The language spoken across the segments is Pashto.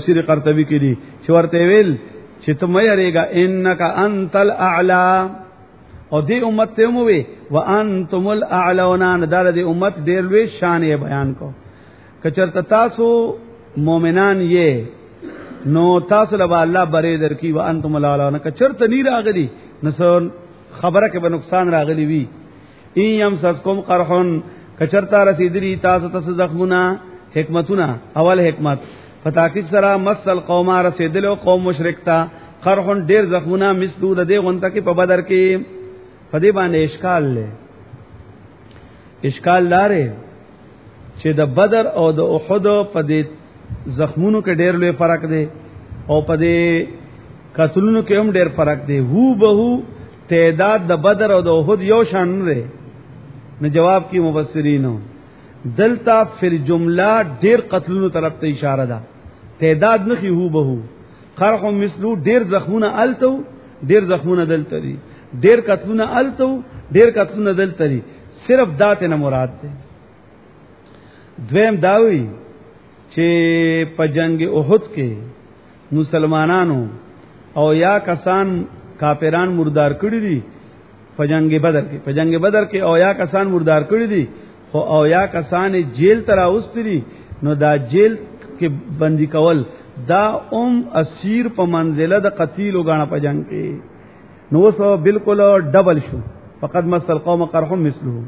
تفسیر قرطبی کې دي چې ورته ویل چې ته مې یریګا انک انت الاعلى او دې امت ته مو وی وانتم الاعلون دا دې امت ډېر لوی شان یې بیان کو کچرته تاسو مؤمنان یې نو تاسو له الله بری درکې وانتم الاعلون کچرته نی راغلی نسون خبره کې به نقصان راغلی وی ایم سسکم قرحن کچرتا رسیدلی تاسو ته زخمونه حکمتونه اول حکمت فتاکید سره مسل قوم رسیدلو قوم مشرک تا قرحن ډیر زخمونه مسدود دې غونته کې په بدر کې پدې باندې اشکال لاره چې د بدر او د احد په دې زخمونو کې ډیر لوی فرق دی او په دې قتلونو کې هم ډیر فرق دی هو به تعداد د بدر او د احد یو شان نه نه جواب کی مفسرینو دلتا فر جمله ډیر قتلونو طرف ته اشاره ده تعداد نه هو به قرح مثلو ډیر زخمونه التو ډیر زخمونه دلته دي ډیر قتلونه التو ډیر قتلونه دلته دي صرف داته نه مراد ده دویم داوی چې په جنگ احد کې مسلمانانو او یا کسان کافران مردار کړی دي په جنگ بدر کې او یا کسان مردار کړی دي خو او یا کسان جیل تر اوستري نو دا جیل کې بندي کول دا اسیر په منزله د قتیل وګاڼه په جنگ کې نو سو بالکل ډبل شو فقد مسل قوم قرح مثله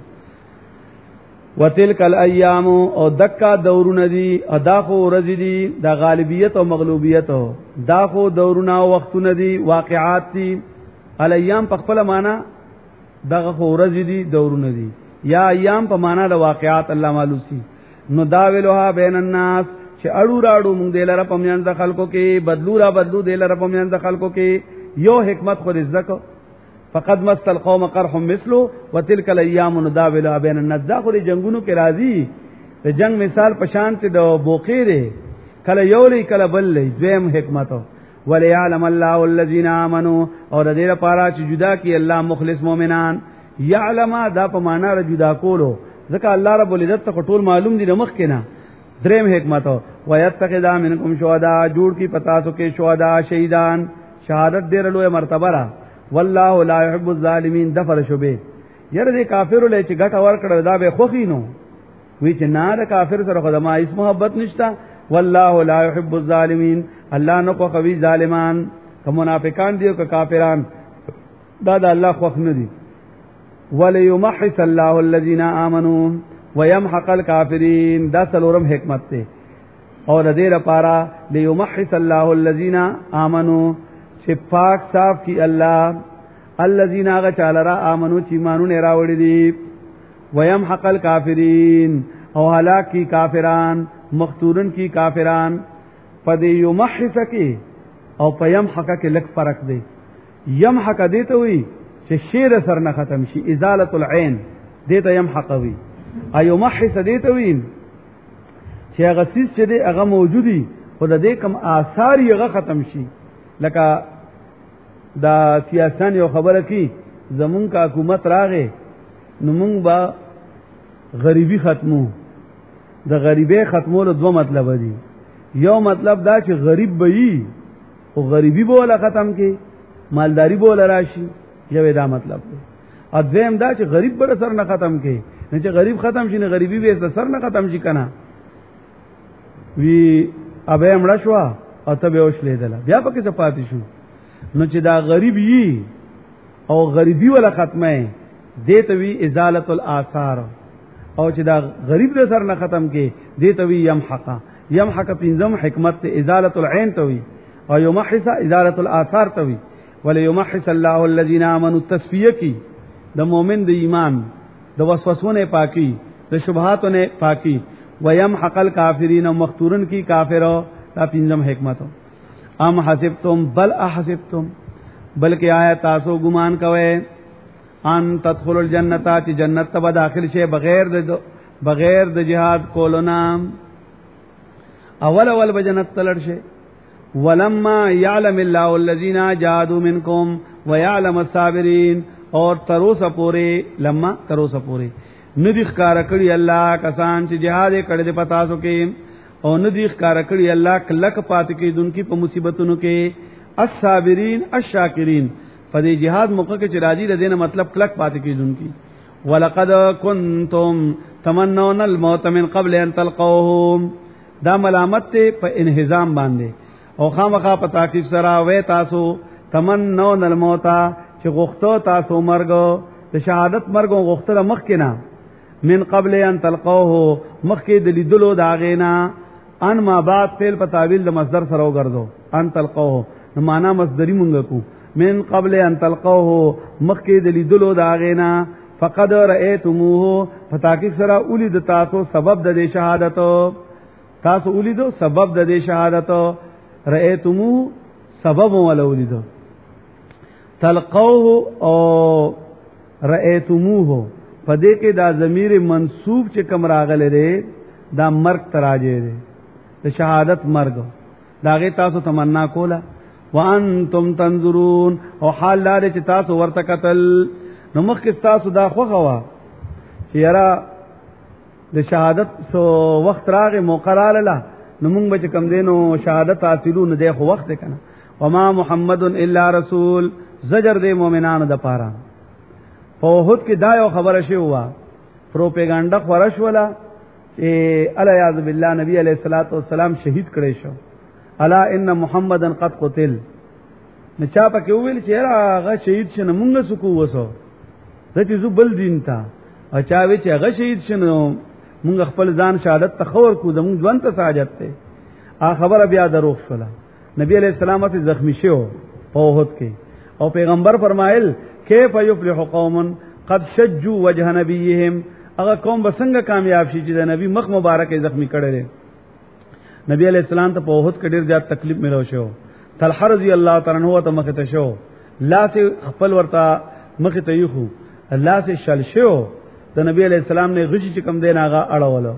وتلک الايام او دکا دورونه دي اداخو ورځ دي د غالبیت او مغلوبیت داخو دورونه او وختونه دي واقعات دي الايام په خپل معنا دغه ورځ دي دورونه دي یا ایام په معنا د واقعات الله مالوسی نو دا ویلوها بین الناس چې اړو راړو مونږ دلاره په میان د خلکو کې بدلو دلاره په میان د خلکو کې یو حکمت خو رزق فقد مست القوم قرح مثله وتلك الايام نداولها بين الناس دا خو جنگونو کې راځي د جنگ مثال په شان ته د بوقیره کله یولې کله بلې دویم حکمت وليعلم الله الذين امنوا اور دې لپاره چې جدا کی الله مخلص مؤمنان يعلم دا په معنا را جدا کولو ځکه الله رب العزت ته ټول معلوم دي نمخ کنا دریم حکمت ويتخذ منكم شهداء جوړ کی پتا سو کې شهدا شهیدان شهادت ډېر لوی مرتبه را والله لا يحب الظالمين دفر شوبه یره دې کافر له چې ګټ اور کړه دا به خوخینو وی چې نه کافر سره خدما اس محبت نشتا والله لا يحب الظالمين الله نو کو خوي ظالمان که منافقان دي او که کافران دا د الله خوښ نه دي وليمحص الله الذين امنوا ويمحق الكافرين دا څلورم حکمت ته اور دې لپاره ليمحص الله الذين امنوا چې پاک صاف کی الله الذين غچالرا امنوا چې مانونه راوړي دي ويمحق الكافرين او هلاك کی کافران مختورن کی کافران پدې يمحص کی او پيمحق کې لک فرق دی يمحق دې ته وي چې شیر سر نه ختم شي ازاله العين دې ته يمحق وي ايو محص دې ته وي چې هغه سیس چې دې هغه موجودي خود دې کم آثار یې هغه ختم شي لکه دا سیاسان یو خبره کی زمون کا حکومت راغې نو مونږ با غریبی ختمو د غریبې ختمولو دوه مطلب دي یو مطلب دا چې غریب بې او غریبی به ولا ختم کی مالداری به ولا راشي یو دا مطلب دی ا دویم دا چې غریب بر سر نه ختم کی نه چې غریب ختم شي نه غریبی به سر نه ختم شي کنه وی ابه امړه شو او ته به وش لیدل بیا پکې څه پاتې شو نو چې دا غریب یي او غریبی ولا ختمه دې ته وی ازاله الاثار او چې دا غریب د سر نه ختم کې دې ته وی يمحق پنځم حکمت ته ازاله العين ته وی او يمحص ازاله الاثار ته وی وليمحص الله الذين امنوا التصفيه کی د مؤمن د ایمان د وسوسونه پاکي د شبهاتو نه پاکي ويمحق الكافرين مختورن کی کافرو دا پنځم حکمت ام حسبتم بل احسبتم بلکې آیا تاسو ګمان کوئ ان تدخلوا الجنه چې جنت ته داخل شي بغیر د جهاد کولو نام اول به جنت تلل شي ولما يعلم الله الذين جاهدوا منكم ويعلم الصابرين اور تروسه پوره ندی ښکارا کړی الله کسان چې جهاد کړي د پتا سو کې او ندی ښکارا کړی الله کلک پات کیدونکو په مصیبتونو کې الصابرین الشاکرین په دې jihad موقع کې چې راځي د دینه مطلب کلک پات کیدونکو ولقد کنتم تمنون الموت من قبل ان تلقوه دا ملامت په انهزام باندې او خامخا په تحقیق سره وې تاسو تمنون الموت چې غوښتو تاسو مرګ د شهادت مرګ غوښتل مخ کې نه من قبل ان تلقوه مخکې د لیدلو دا غینا ان ما بعد فعل په تعویل د مصدر سره وګرځو ان تلقوه نو معنا مصدری مونږ کو من قبل ان تلقوه مخکې د لیدلو دا غینا فقد رأيتموه فتاکي سره اولید تاسو سبب د شهادت تاسو اولیدو سبب د شهادت رأيتموه سبب ولا اولیدو تلقوه او رأيتموه پدې کې دا ضمیر منصوب چې کوم راغلی دی دا مرګ تراجه دی د شهادت مرګ داغه تاسو تمنا کوله وانتم تنظرون او حال لري چې تاسو ورته قتل نو مخکې تاسو دا خوغه وا چې یاره د شهادت سو وخت راغی مقرر له نو موږ به کم دینو شهادت حاصلو نه دی خو وخت کنه وما محمد الا رسول زجر د مؤمنانو د پاره په وحد کې دا یو خبره شی هوا پروپاګاندا خورش ولا چې الا یاذ بالله نبی علیہ الصلوۃ والسلام شهید کړي شو الا ان محمدن قد قتل نچا پکې ویل چې هغه شهید شنه مونږ سکو وسو دته زو بل دین تا او چا وی چې هغه شهید شنه مونږ خپل ځان شهادت تخور کو زمونږ ژوند ته ساجت ته ا خبره بیا دروغ شولا نبی علیہ السلام ته زخمی شو په وحد کې او پیغمبر فرمایل کیف یفلح قوم قد شجوا وجه نبیهم هغه قوم بسنګ کامیاب شي چې د نبی مخ مبارک زخمی کړي نبی علیہ السلام ته په وحد کې ډیر زیات تکلیف ملو شو طلحه رضی الله تعالی عنہ ته مخ ته شو لا سے خپل ورتا مخ ته یخو الله سے شل شو د نبی علیہ السلام نه غشي چې کم دین هغه اړولو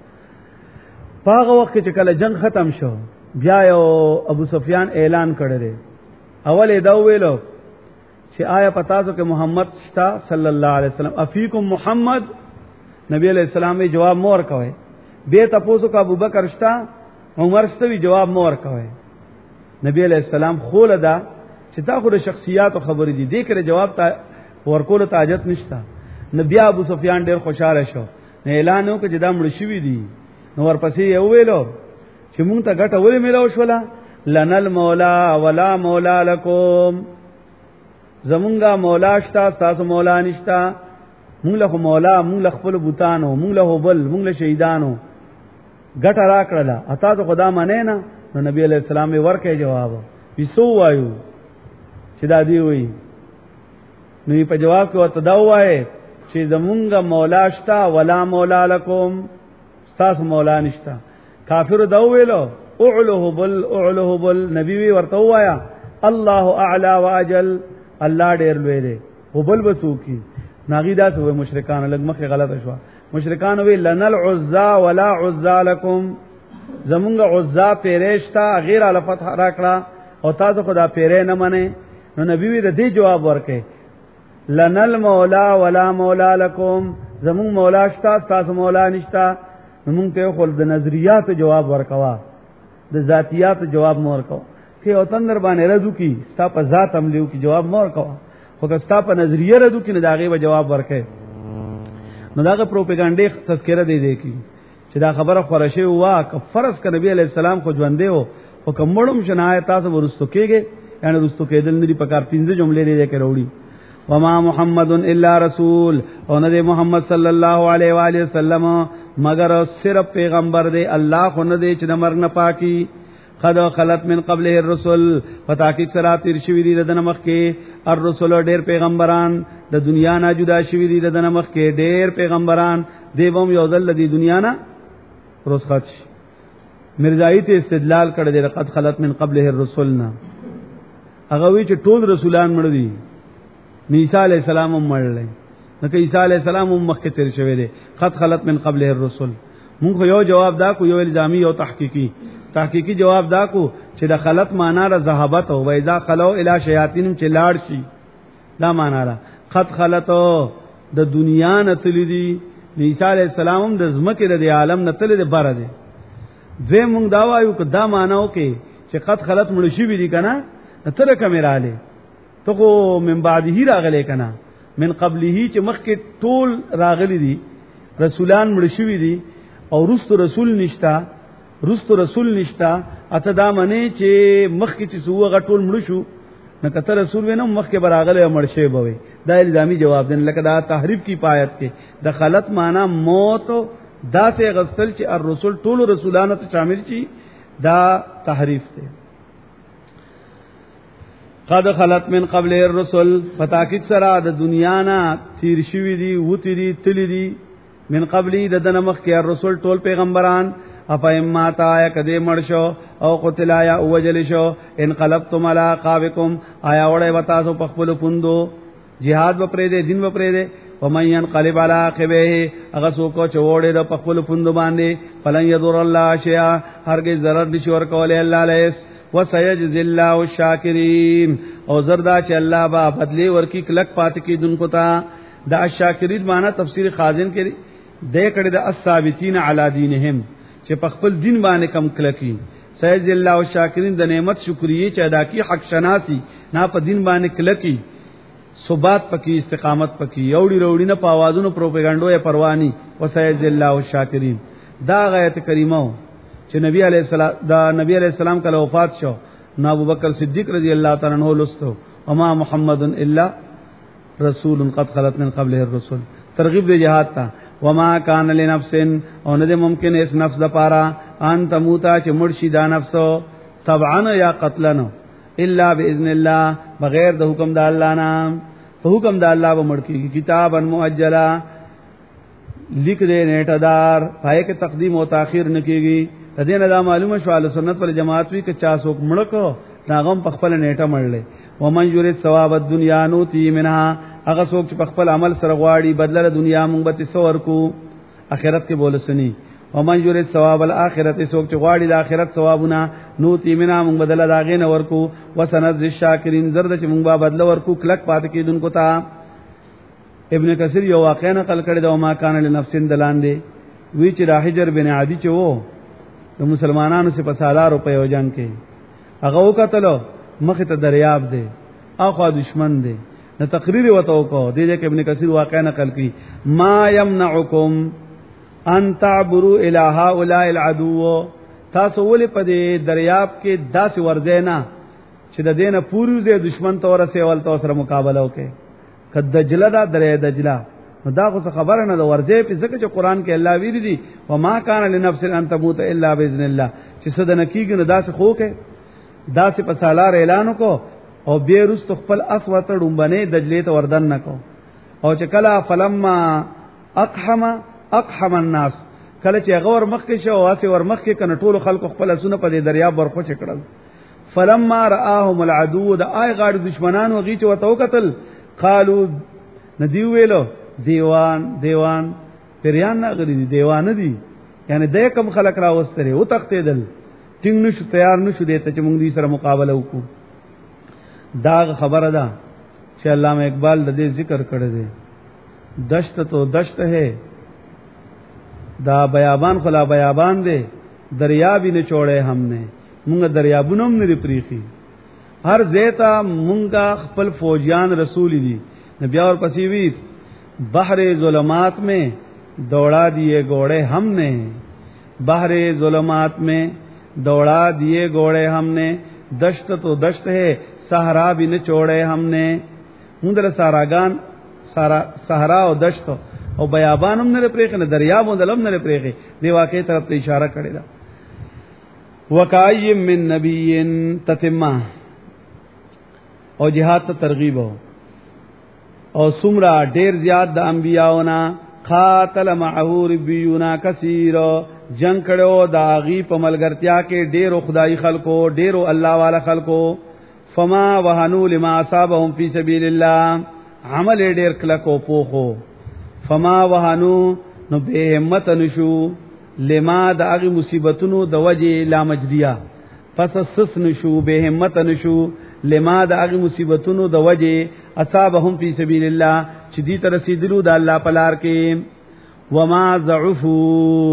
پاغه وخت چې کله جنگ ختم شو بیا یو ابو سفیان اعلان کړی اول دا ویلو چې آیا پتا تو کہ محمد شتا صلی الله علیه وسلم افیکم محمد نبی علیہ السلام جواب مور کوي به تاسو کو ابو بکر شتا عمر شتا جواب مور کوي نبی علیہ السلام خولدا چې تا خو د شخصیات خبرې دي دې کړه جواب تا ورکول ته حاجت نشتا نبی ابو سفیان ډیر خوشاله شو نه اعلان وکړ چې دا مړ شوی دي نو ورپسې یو ویلو چې مونږ ته ګټه ولې ملو شولا لنل مولا ولا مولا لکم زمونږه مولا شتا تاسو مولا نشتا مونږ له مولا مونږ له خپل بوتانو مونږ له بل مونږ له شهیدانو ګټه را کړله اته ته خدا مانه نه نو نبی علیہ السلام ورکه جواب وسو وایو چې دا دی وی نو په جواب کې ورته دا وایي چې زمونږه مولا شتا ولا مولا لکم تاسو مولا نشتا کافر دا ویلو اعلوه بل نبی وی ورته وایا الله اعلى واجل الله ډیر لوی دی او بل بسو کی ناغیدا سو مشرکان لګ مخه غلطه شو مشرکان وی لنل عزا ولا عزا لكم زمونږه عزا پیرشتا غیر الفتح راکړه او تاسو خدا پیرې نه منئ نو نبی وی د دې جواب ورکړي لنل مولا ولا مولا لكم زمون مولا شتا تاسو مولا نشتا مونږ ته خپل د نظریات جواب ورکوا د ذاتیات جواب مور کو کې او تندر باندې رضو کی ستا په ذات عملیو کی جواب مور کو خو که ستا په نظریه رضو کی نه داغه به جواب ورکې نو داغه پروپاګاندا تذکرہ دی کی چې دا خبره خورشه وا ک فرض ک نبی علی السلام خو ژوندې او کومړم شنایت تاسو ورستو کېږي یعنی ورستو کېدل نه په کار 15 جملې لري کې وروړي وما محمد الا رسول او نه محمد صلی الله علیه و آله وسلم مگر صرف پیغمبر دی الله خو نه دی چې د مرګ نه پاکي قد خلت من قبله الرسل فتاکي سره تیر شوی دی د نمخ کې الرسل ډیر پیغمبران د دنیا نه جدا شوی دی د نمخ کې ډیر پیغمبران دیوم یو ځل د دنیا نه رسخت مرزایی ته استدلال کړی دی قد خلت من قبله الرسل نه هغه وی چې ټول رسولان مړ دي عیسی علی السلام هم مړل نو عیسی علی السلام هم مخکې تیر شوی دی قد خلت من قبله الرسل موږ یو جواب دا کو یو الزامی او تحقیقی جواب دا کو چې د خلت معنا را ذهبت او وایذا خلو الی شیاطین چې لاړ شي دا معنا را قد خلت د دنیا نه تللی دی عیسی علی السلام د زمکه د عالم نه تللی دی بار دی دوی مونږ دا وایو که دا ماناو کې چې قد خلت مړ شي وی دي کنه تر کمراله ته خو من بعده راغله کنه من قبله چې مخکې ټول راغلي دي رسولان مړ شي وی دي او رستو رسول نشتا اته دا منی چې مخکې چې سوغه غټول مړ شو نو کته رسول وینم مخکې براغله مړ شي بوي دا الزامي جواب دین لکه دا تحریف کی پایت کې د خلت معنا موت دا سے غسل چې الرسول ټول رسولانو ته شامل شي دا تحریف ته قد خلت من قبل الرسل فتاکید سره د دنیا نه تیر شوی دي وتی دي تلی دي من قبلی د دنمخ کې الرسول ټول پیغمبران افایم تا یا کدی مرشو او قتل یا وجل شو انقلبتم علی عقابکم آیا وړه وتا سو پخپل پوندو jihad و پرې دې دین و پرې دې ومن ينقلب على عقبه هغه څوک چې وړه د پخپل پوندو باندې فلن يضر الله شيئا هرګز ضرر نشي ور کولای الله لیس وسيجزي الله الشاکرین او زردا چې الله با بدلی ورکی کلک پات کی دن کو تا دا الشاکرین معنی تفسیر خازن کې دې کړه د الثابتین علی دینهم چې په خپل دین باندې کم کلکی سيجزي الله الشاکرین د نعمت شکرې چې ادا کی حق شناسی نه په دین باندې کلکی ثبات پکې استقامت پکې یوړي وروړي نه پاوازونو پروپاګاندا یا پروانی وسيجزي الله الشاکرین دا غایت کریمه چې نبی علیہ السلام کله وفات شو نو ابوبکر صدیق رضی الله تعالی عنہ لستو وما محمد الا رسول قد خلت من قبله الرسل ترغیب دی جهاد تا وما کان لنفس او نه ممکن اس نفس د پارا ان تموتا چې مرشي دا نفسو طبعا یا قتلن الا باذن الله بغیر د حکم د الله نام په حکم د الله به مړ کیږي کتابا مؤجلا لیک دې نیټه دار پای کې تقدیم او تاخير نکېږي تدین دا معلومه شو ال سنت ول جماعت وی ک چا څوک مړ کو ناغم په خپل نیټه مړلې ومن یرید ثواب الدنیا نوتی منها هغه څوک چې په خپل عمل سره غواړي بدله دنیا مونږ به څور کو اخرت کې بولسنی ومن یرید ثواب الاخرت څوک چې غواړي د اخرت ثوابونه نوتی منها مونږ بدله داغې نه ورکو وسنذ الشاکرین زرد چې مونږ به بدله ورکو کلک پات کېدونکو ته ابن کثیر یو واقعا نقل کړی دا ما کان لنفس دلاندې وی چې راحجر بن عادی چې وو د مسلمانانو سے په سالارو په یو جنگ کې هغه وکتلو مخه ته دریاب دی اخو دشمن دی نو تقریر وته وکړو د دې کې ابن کثیر واقعا نقل کړي ما يمنعکم ان تعبروا الى هؤلاء العدو تاسو ولې په دې دریاب کې داسې ورځینا چې د دینه پوریو دشمن تور سره ول تاسو سره مقابله وکړي کد دجله دا درې دجله نو دا خو خبره نه د ورځې په ځکه چې قران کې الله ویلي دي وما كان لنفس ان تموت الا باذن الله چې صدنه کیږي نو داسې خو کې داسې په سالار اعلان کو او بیرست خپل اسوت ډومبنه دجله ته وردن نکو او چې کلا فلما اقحم الناس کله چې غور مخ کې شو واسي ور مخ کې کنه ټول خلکو خپل سونه په دریاب ورخو چکړل فلما راهم العدو د آی غاړي دشمنان وغي چې وتو قتل قالو ندی ویلو دیوان پریان نه غري دیوان دي یعنی د کم خلق را وستره او تختیدل ټینګ نشو تیار نشو دیته چې موږ دې سره مقابله وکړو دا خبره ده چې علامه اقبال د دې ذکر کړی دی دشت تو دشت ہے دا بیابان خلا بیابان دے دریابی نے چوڑے ہم نے مونږ دریابونو هم نه پریخي هر زیتا مونږه خپل فوجیان رسول دي نبی اور پسی وی بحر ظلمات میں دوڑا دیے گھوڑے ہم نے بحر ظلمات میں دوڑا دیے گھوڑے ہم نے دشت تو دشت ہے صحرا بھی نہ چھوڑے ہم نے مندر ساراگان صحرا او دشت او بیابان هم نه پریخي نه دریاب هم دلم نه پریخي دی واقعي طرف ته اشاره کړی دا وکایم من نبی تتمه او جهاد ته ترغیب او سمرا ډیر زیات د انبیاونا قاتل معه ربیونا کثیر جنگ کړو دا غی په ملګرتیا کې ډیرو خدای خلکو ډیرو الله والا خلکو فما وهنوا لما اصابهم فی سبیل الله عمل ډیر کلکو پوخو فما وهنوا نو به همت نشو لما د هغه مصیبتونو د وجه لا مجدیه پس سس نشو به همت نشو لما د هغه مصیبتونو د وجه اصابهم فی سبیل الله چې دې تر رسیدلو د الله په لار کې وما ضعفوا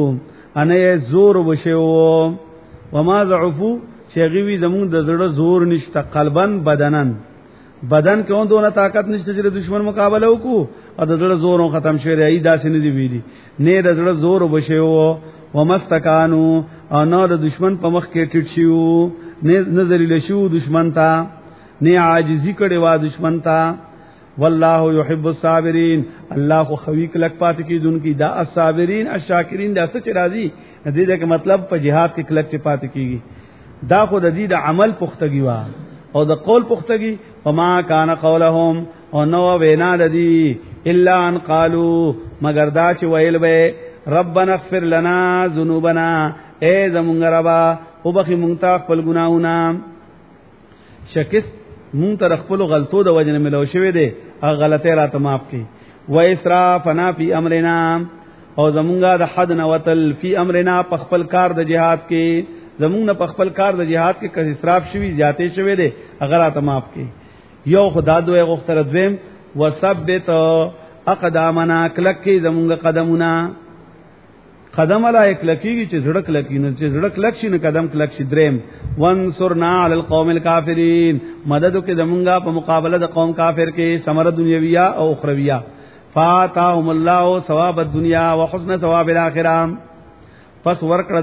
انه زور وشو وما ضعفو شیغوی زمون د زړه زور نشته قلبن بدنن بدن کې اندونه طاقت نشته چې دشمن مقابله وکړو او د زړه زور ختم شوی ای داسې نه دی ویلي نه د زړه زور وبشو ومستکانو او نو د دشمن په مخ کې ټټ شو نه ذلیل شو دشمن ته نه عاجزی کړي وا دشمن ته والله يحب الصابرين الله خو خوي کلک پات کی دن کی دا الصابرین الشاکرین دا څه راضی دې دا مطلب په جهاد کې کلک پات کیږي دا خو د دې د عمل پختګي وا او د قول پختګي وما کان قولهم او نو وینا لدی الا ان قالوا مگر دا چې ویل به ربنا اغفر لنا ذنوبنا اے زمونږ ربا او بخي مونږ ته خپل ګناهونه شکست مونږ ته خپل غلطو د وجنه ملو شوې دي هغه غلطه راته معاف کړي و اسرافنا فی امرنا او زمونږه د حد نوتل فی امرنا په خپل کار د جهاد کې زمونږ په خپل کار د جهاد کې کله اسراف شوی زیاتې شوی دي هغه راته معاف کړي یو خدا دوی غختر دویم وثبت اقدامنا کلکی زمونږه قدمونه قدم علا ایک لکیږي چې زړک لکی نه چې زړک لکشي نه قدم کلک شي دریم وانصرنا علی القوم الکافرین مدد کې زمونږه په مقابله د قوم کافر کې ثمره دنیویہ او اخرویہ فاتاهم الله ثواب الدنيا وحسن ثواب الاخره پس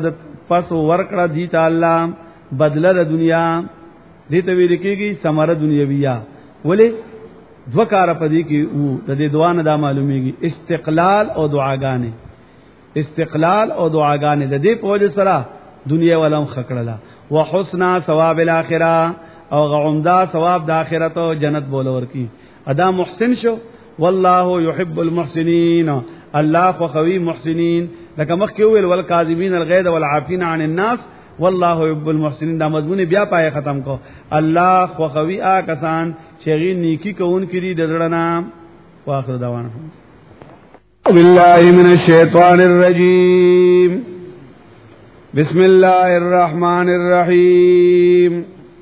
ورکړه دی تعالی بدله د دنیا دې ته ویل کېږي ثمره دنیویہ ولی دوکاره پدې کې وو د دې دوانه دا معلومیږي استقلال او دعاګانې استقلال او دعاګانې د دې په وجه سره دنیا ولهم خکړه وحسن ثواب الاخره او غعمدا ثواب د اخرت او جنت بولور کی ادا محسن شو والله يحب المحسنين الله خو خوي محسنين لکه مخکې ویل والکاذبین الغیظ والعافین عن الناس والله يحب المحسنين دا مضمون بیا پای ختم کو الله خو خوي کسان چې غي نیکی کوون کړي د زړه واخر دعوانا بالله من الشيطان الرجيم بسم الله الرحمن الرحيم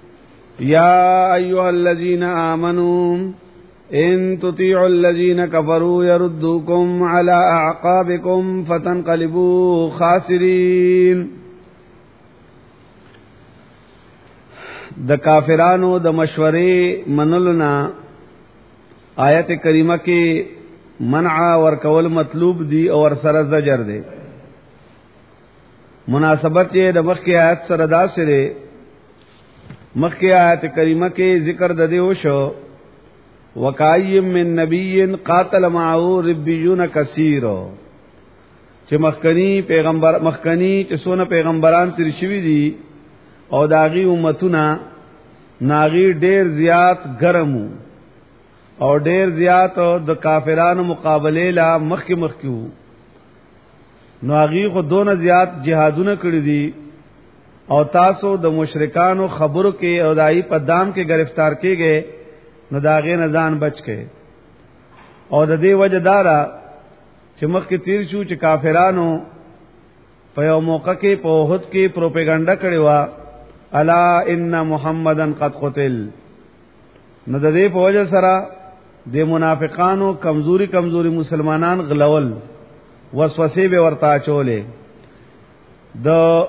يا أيها الذين آمنوا إن تطيعوا الذين كفروا يردوكم على أعقابكم فتنقلبوا خاسرين د کافرانو د مشورې منلنا آیت کریمه کې منع ورکول مطلوب دی او سره زجر دی مناسبت یې د مخکې آیت سره دا سره مخکې آیت کریمه کې ذکر د دې وشو وکایم من نبی قاتل معه ربیون کثیر چې مخکنی چې سونه پیغمبران تیر شوی دي او داغي امتونه ناغي ډیر زیات ګرمو او ډیر زیات د کافرانو مقابله لا مخکیو نو هغه خو دونه زیات جهادونه کړی دي او تاسو د مشرکانو خبرو کې او دای په دام کې گرفتار کېږئ نو داغه نه ځان بچ کې او د دې وجه دارا چې مخکې تیر شو چې کافرانو په یو موقع کې په وحد کې پروپاګاندا کړی و الا ان محمدن قد قتل نو د دې په وجه سره د منافقانو کمزوري مسلمانان غلول وسوسه به ورتا چولې د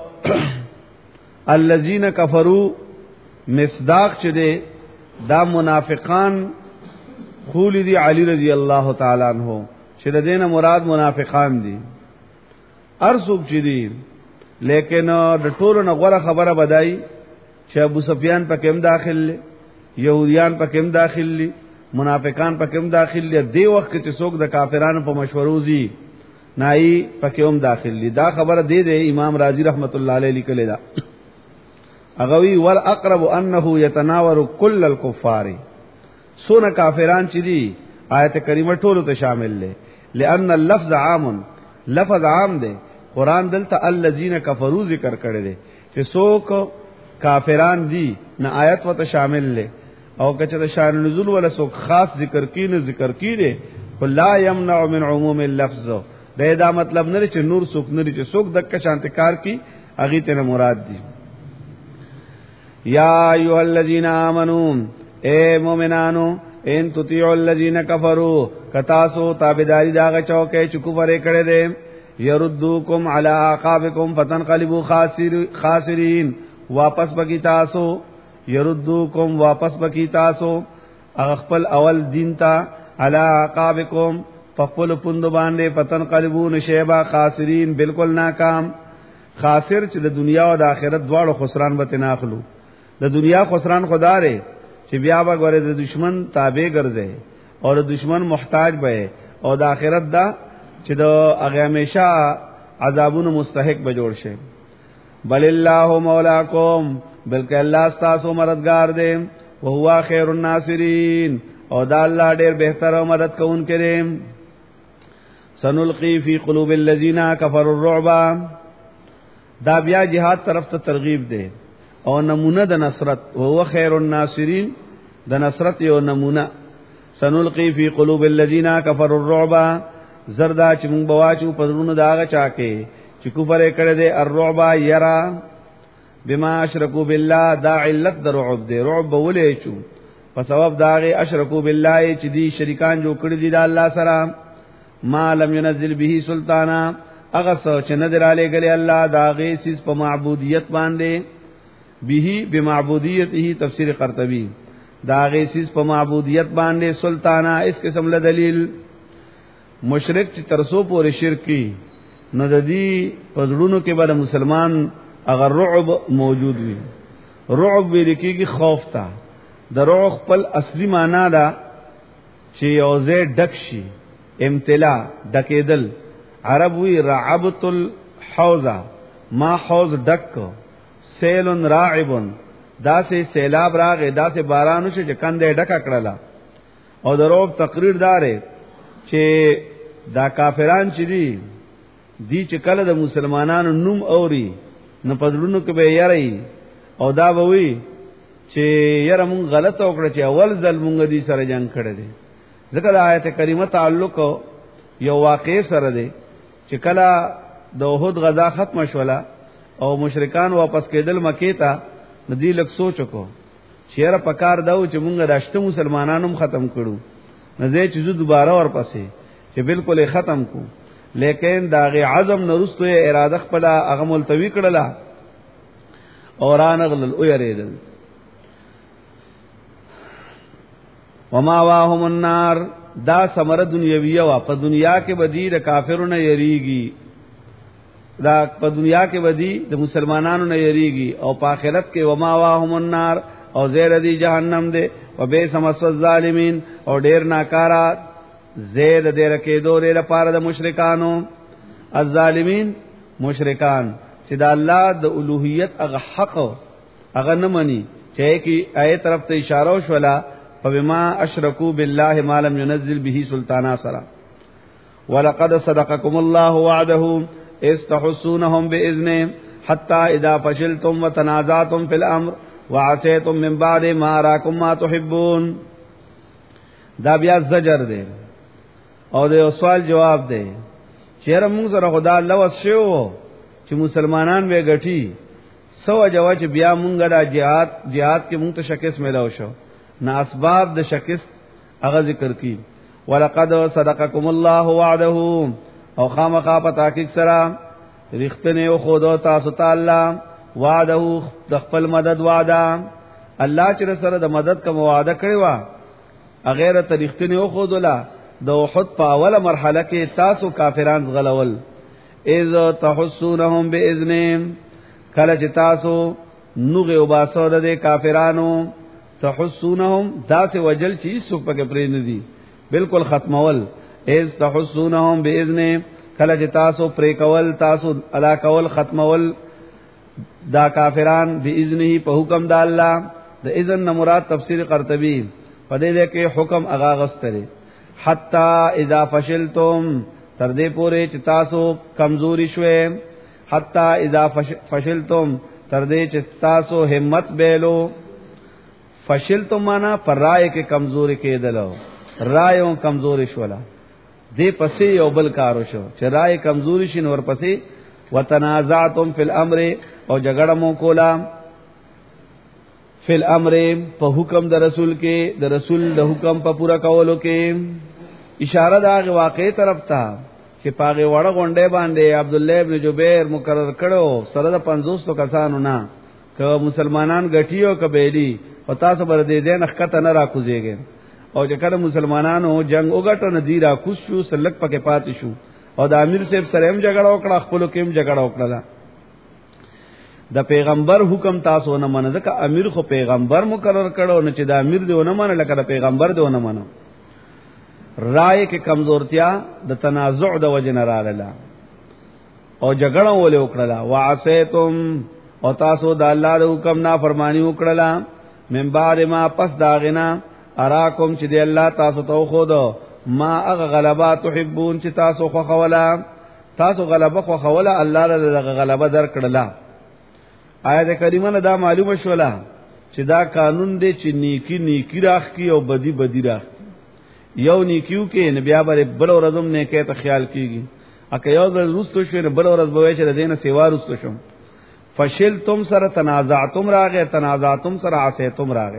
الذين كفروا مصداق چې ده دا منافقان خول دي علی رضی الله تعالی عنہ چې د دینه مراد منافقان دي ارسوب چې دي لیکن د ټولو نه غوړه خبره بدای چې ابو سفیان پکې هم داخل یهودیان پکې هم داخل منافقان پکې هم داخل دی وخت چې څوک د کافرانو په مشوروزی نای پکې هم داخل دي دا خبره دی امام رازی رحمت الله علیه لیکلی دا اغوی والاقرب انه يتناور كل الكفار سونه کافران چې دي آیت کریمه ټولو ته شامل لې لئن اللفظ عام لفظ عام دی قران دلته الذين كفروا ذکر کړی دی چې څوک کافران دي نه آیت وته شامل لې او کچې شان نزول ولا څوک خاص ذکر کینې ذکر کړي لا يمنع من عموم اللفظ دا مطلب نه چې نور څوک نه چې څوک دک شانت کار کی اغه ته مراد دي یا ایها الذین آمنوا اے مومنانو ان تطیعوا الذین کفروا کتاسو تابعداری داغه چوکې چې کفر کړي دي یردوکم علی اعقابکم فتنقلبوا خاسرین، واپس بکی تاسو، یردوکم واپس بکی تاسو اغخپل اول دین تا، علی اعقابکم فقبل پند باندې، فتنقلبوا نشیبا خاسرین بالکل ناکام. خاسر چې د دنیا او د آخرت دواړو خسران به ناخلو. د دنیا خسران خداره چې بیا به ګوره د دشمن تابع ګرځي او د دشمن محتاج به، او د آخرت دا چې د هغه همیشه عذابونو مستحق به جوړ شي. بل الله مولاکم، بلکې الله ستاسو مددگار دی، او هو خیر الناصرین، او دا الله ډیر بهتر او مدد کوونکی دی. سنلقی فی قلوب الذین کفروا الرعب، دا بیا جهاد طرف ته ترغیب دی او نمونه د نصرت، او هو خیر الناصرین د نصرت یو نمونه. سنلقی فی قلوب الذین کفروا الرعب، زردا چې مونږ بواچو پرونو داغه چاکه چې کفر کړه دې الرعب یرا بما اشرکوا بالله، دا علت د رعب دې، رعب ولې چو په سبب داغه اشرکوا بالله چې دي شریکان جو کړی دي د الله سره، ما لم ينزل به سلطانا، هغه څه چې نظر علی ګل الله داغه سیس په معبودیت باندې، به بمعبودیته تفسیر قرطبی، داغه سیس په معبودیت باندې سلطانا اس قسم له دلیل. مشرک چې ترسو پورې شرک کی نو د دې پزړونو کې به مسلمان اگر رعب موجود وي. رعب ویل کېږي خوف تا، د رعب خپل اصلي معنا دا چې یوزه ډک شي، امتلا ډکېدل. عرب وی رعبت الحوزه، ما حوز ډک، سیل راعب، دا سه سیلاب راغې، دا سه باران شو چې کنده ډکا کړلا. او د رعب تقریر دار چې دا کافران چې دي چې کله د مسلمانانو نوم اوري نه پدړونو کې به یاري، او دا به وي چې یاره مونږ غلط وکړه چې اول ځل مونږ دي سره جنگ کړی دی. ځکه د آیت کریمه تعلق یو واقع سره دی چې کله د احد غزا ختم شوله او مشرکان واپس کېدل مکې ته، ندی لک سوچ کو چې یاره پکار داو چې مونږ راشته مسلمانانو ختم کړو، نه زه چې دوباره ورپسې چې بالکل ختم کو. لیکن داغه عزم نرستو اراده خپل هغه ملتوی کړلا اور انغل او یریدل. وما واهم النار، دا ثمره دنیویه وا، په دنیا کې بدی د کافرونو یریږي، دا په دنیا کې بدی د مسلمانانو نه یریږي، او په آخرت کې وما واهم النار، او زیر دی جهنم دے، و بیس مسو الظالمین، او ډیر ناکارا زید دیر کې دو دیر پار د مشرکانو. الظالمین مشرکان چې د الله د الوهیت هغه حق هغه نه مني، چې کی آیت طرف ته اشاره وشولا فبما اشرکوا بالله ما لم ينزل به سلطانا سرا. ولقد صدقكم الله وعده استحسونهم باذنه حتى اذا فشلتم وتنازعتم في الامر وعصيتم من بعد ما راكم ما تحبون. دا بیا زجر دی او د سوال جواب دی. چیرې موږ سره خدا لوس شو چې مسلمانان به غټي سو جواب چې بیا موږ دا jihad کې موږ ته شکست ملو شو، نه اسباب د شکست هغه ذکر کی. ولقد صدقكم الله وعده، او خامخا په تحقیق سره رښتینه او خدا تاسو تعالی وعده د خپل مدد وعده. الله چې سره د مدد کوم وعده کړی و غیر تاریختنه او خودلا د احد په اوله مرحله کې تاسو کافران غلول. اذ تحسونهم باذن، کله چې تاسو نوغه او باسو د کافرانو، تحسونهم داسې وجل چې څوک پکې پرې نه دي، بالکل ختمول. اذ تحسونهم باذن، کله چې تاسو پرې کول، تاسو الا کول، ختمول دا کافران باذنه په حکم د الله. د اذن نه مراد تفسیر قرطبی پدې ده کې حکم اغاغستره. حتا اذا فشلتم، تر دې پورې چې تاسو کمزوري شوي. حتا اذا فشلتم، تر دې چې تاسو همت بیلو. فشلتم معنا پر رائے کې کمزوري کېدلو، رائے کمزوري شولا، دې پسې یو بل کارو شو چې رائے کمزوري شین ور پسې. وتنازعتم فی الامر، او جګړه مو کولا فی الامر په حکم د رسول کې، د رسول د حکم په پورا کولو کې. اشاره دا واقع طرف ته چې پاغه وړه غونډه باندې عبد الله ابن جبیر مقرر کړو سره د 500 کسانو نه که مسلمانان غټیو کبېلی او تاسو بر دې دین حقته نه راکوزیږي او چې کله مسلمانانو جنگ وګټو نه دی راکوز شو سلک پکې پاتې شو او د امیر صاحب سره هم جګړه وکړه خپل کې هم جګړه وکړه د پیغمبر حکم تاسو نه منځ که امیر خو پیغمبر مقرر کړو نه چې د امیر دی نه منل لکه د پیغمبر دی نه منو رائے کې کمزورتیا د تنازع د وجه نه رااله او جګړه ولې وکړه وعصیتم او تاسو د الله د حکم نافرمانی وکړه من بعد ما پس داغنا اراکم چې دی الله تاسو ته خو دو ما اغ غلبات تحبون چې تاسو خو خولا تاسو غلبه خو خولا الله له غلبه در کړلا آیت کریمه نه دا معلومه شولا چې دا قانون دی چې نیکی نیکی راخ کی او بدی بدی راخ یو نیکیو کې نبی ابر بل ورځم نه کې ته خیال کیږي اکه یو ورځ روستو شو نه بل ورځ به چې دینه سیوا روستو شو فشلتم سره تنازعتم راغه تنازعتم سره عصیتم راغه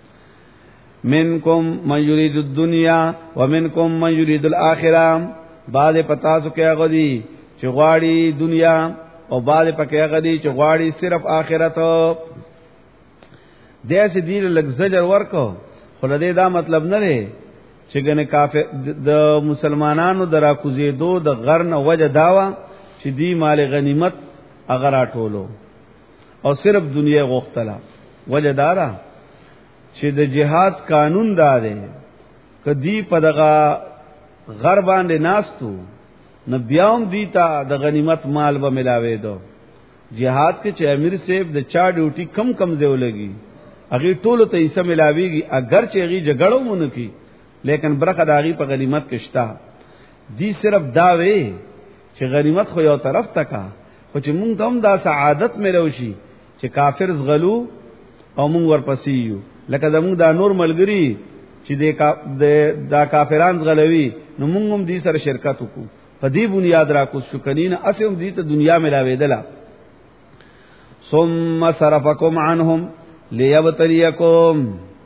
منکم من یرید الدنیا ومنکم من یرید الاخره بعد پتا سو کې غدي چې غواړي دنیا او بعد پکې غدي چې غواړي صرف آخرت دې سې دی لږ زجر ورکو خلدې دا مطلب نه دی چې ګنه کافر د مسلمانانو درا کوزیدو د غرن وجه داوا چې دی مال غنیمت اگر اټولو او صرف دنیا غوښتله وجه دارا چې د جهاد قانون داري کدی په دغه غر باندې ناستو نو بیاوم دیتا د غنیمت مال به ملاوي دو جهاد کې چې امیر صاحب د چا ډیوټي کم کم زیو لګي هغه ټولو ته یې سم ملاويږي اگر چې هغه جګړو مونږ کی لیکن برخه داغي په غنیمت کې شتا دی صرف دا وی چې غنیمت خو یو طرف تکا خو چې مونږ هم دا سعادت ملوشي چې کافر زغلو او مونږ ورپسې یو لکه زموږ دا نور ملګری چې دا کافران زغلوي نو مونږ هم دې سره شرکت وکړو په دې بنیاد را کو شکنین اسیم دې ته دنیا ملاوي دلا ثم صرفکم عنهم ليبتليکم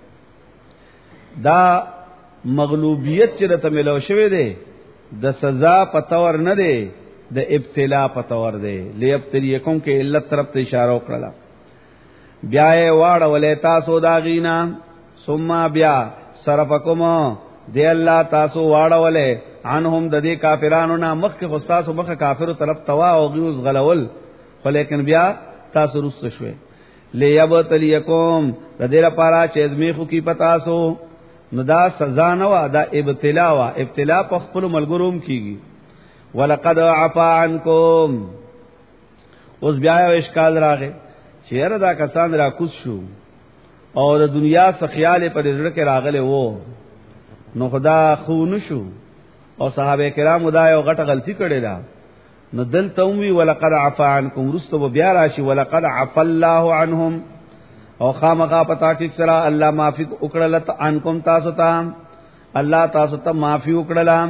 دا مغلوبیت چې ته ملو شوی دی د سزا پتور نه دی د ابتلا پتور دی ليبتليکم کې علت طرف ته اشاره وکړه بیا یې واړه ولې تاسو دا غینا ثم بیا صرفکم دی الله تاسو واړه ولې عنهم د دې کافرانو نه مخ کې خستاسو مخ کافرو طرف توا او غیوز غلول خو لیکن بیا تاسو رست شوي ليبتليکم د دې لپاره چې ازمیخو کی پتاسو نو دا سزا نه وا دا ابتلا وا ابتلا په خپل ملګروم کیږي ولقد عفا عنکم اوس بیا یو اشکال راغی چیرې دا کسان را کوز شو او د دنیا څخه خیال په دې کې راغله وو نو خدا خو نشو او صحابه کرام دا یو غټه غلطی کړې ده نو دلته وی ولقد عفا عنکم رستو بیا راشي ولقد عفا الله عنهم او خامخا پتا کې سره الله معافي وکړل عنکم تاسو ته الله تاسو ته معافي وکړل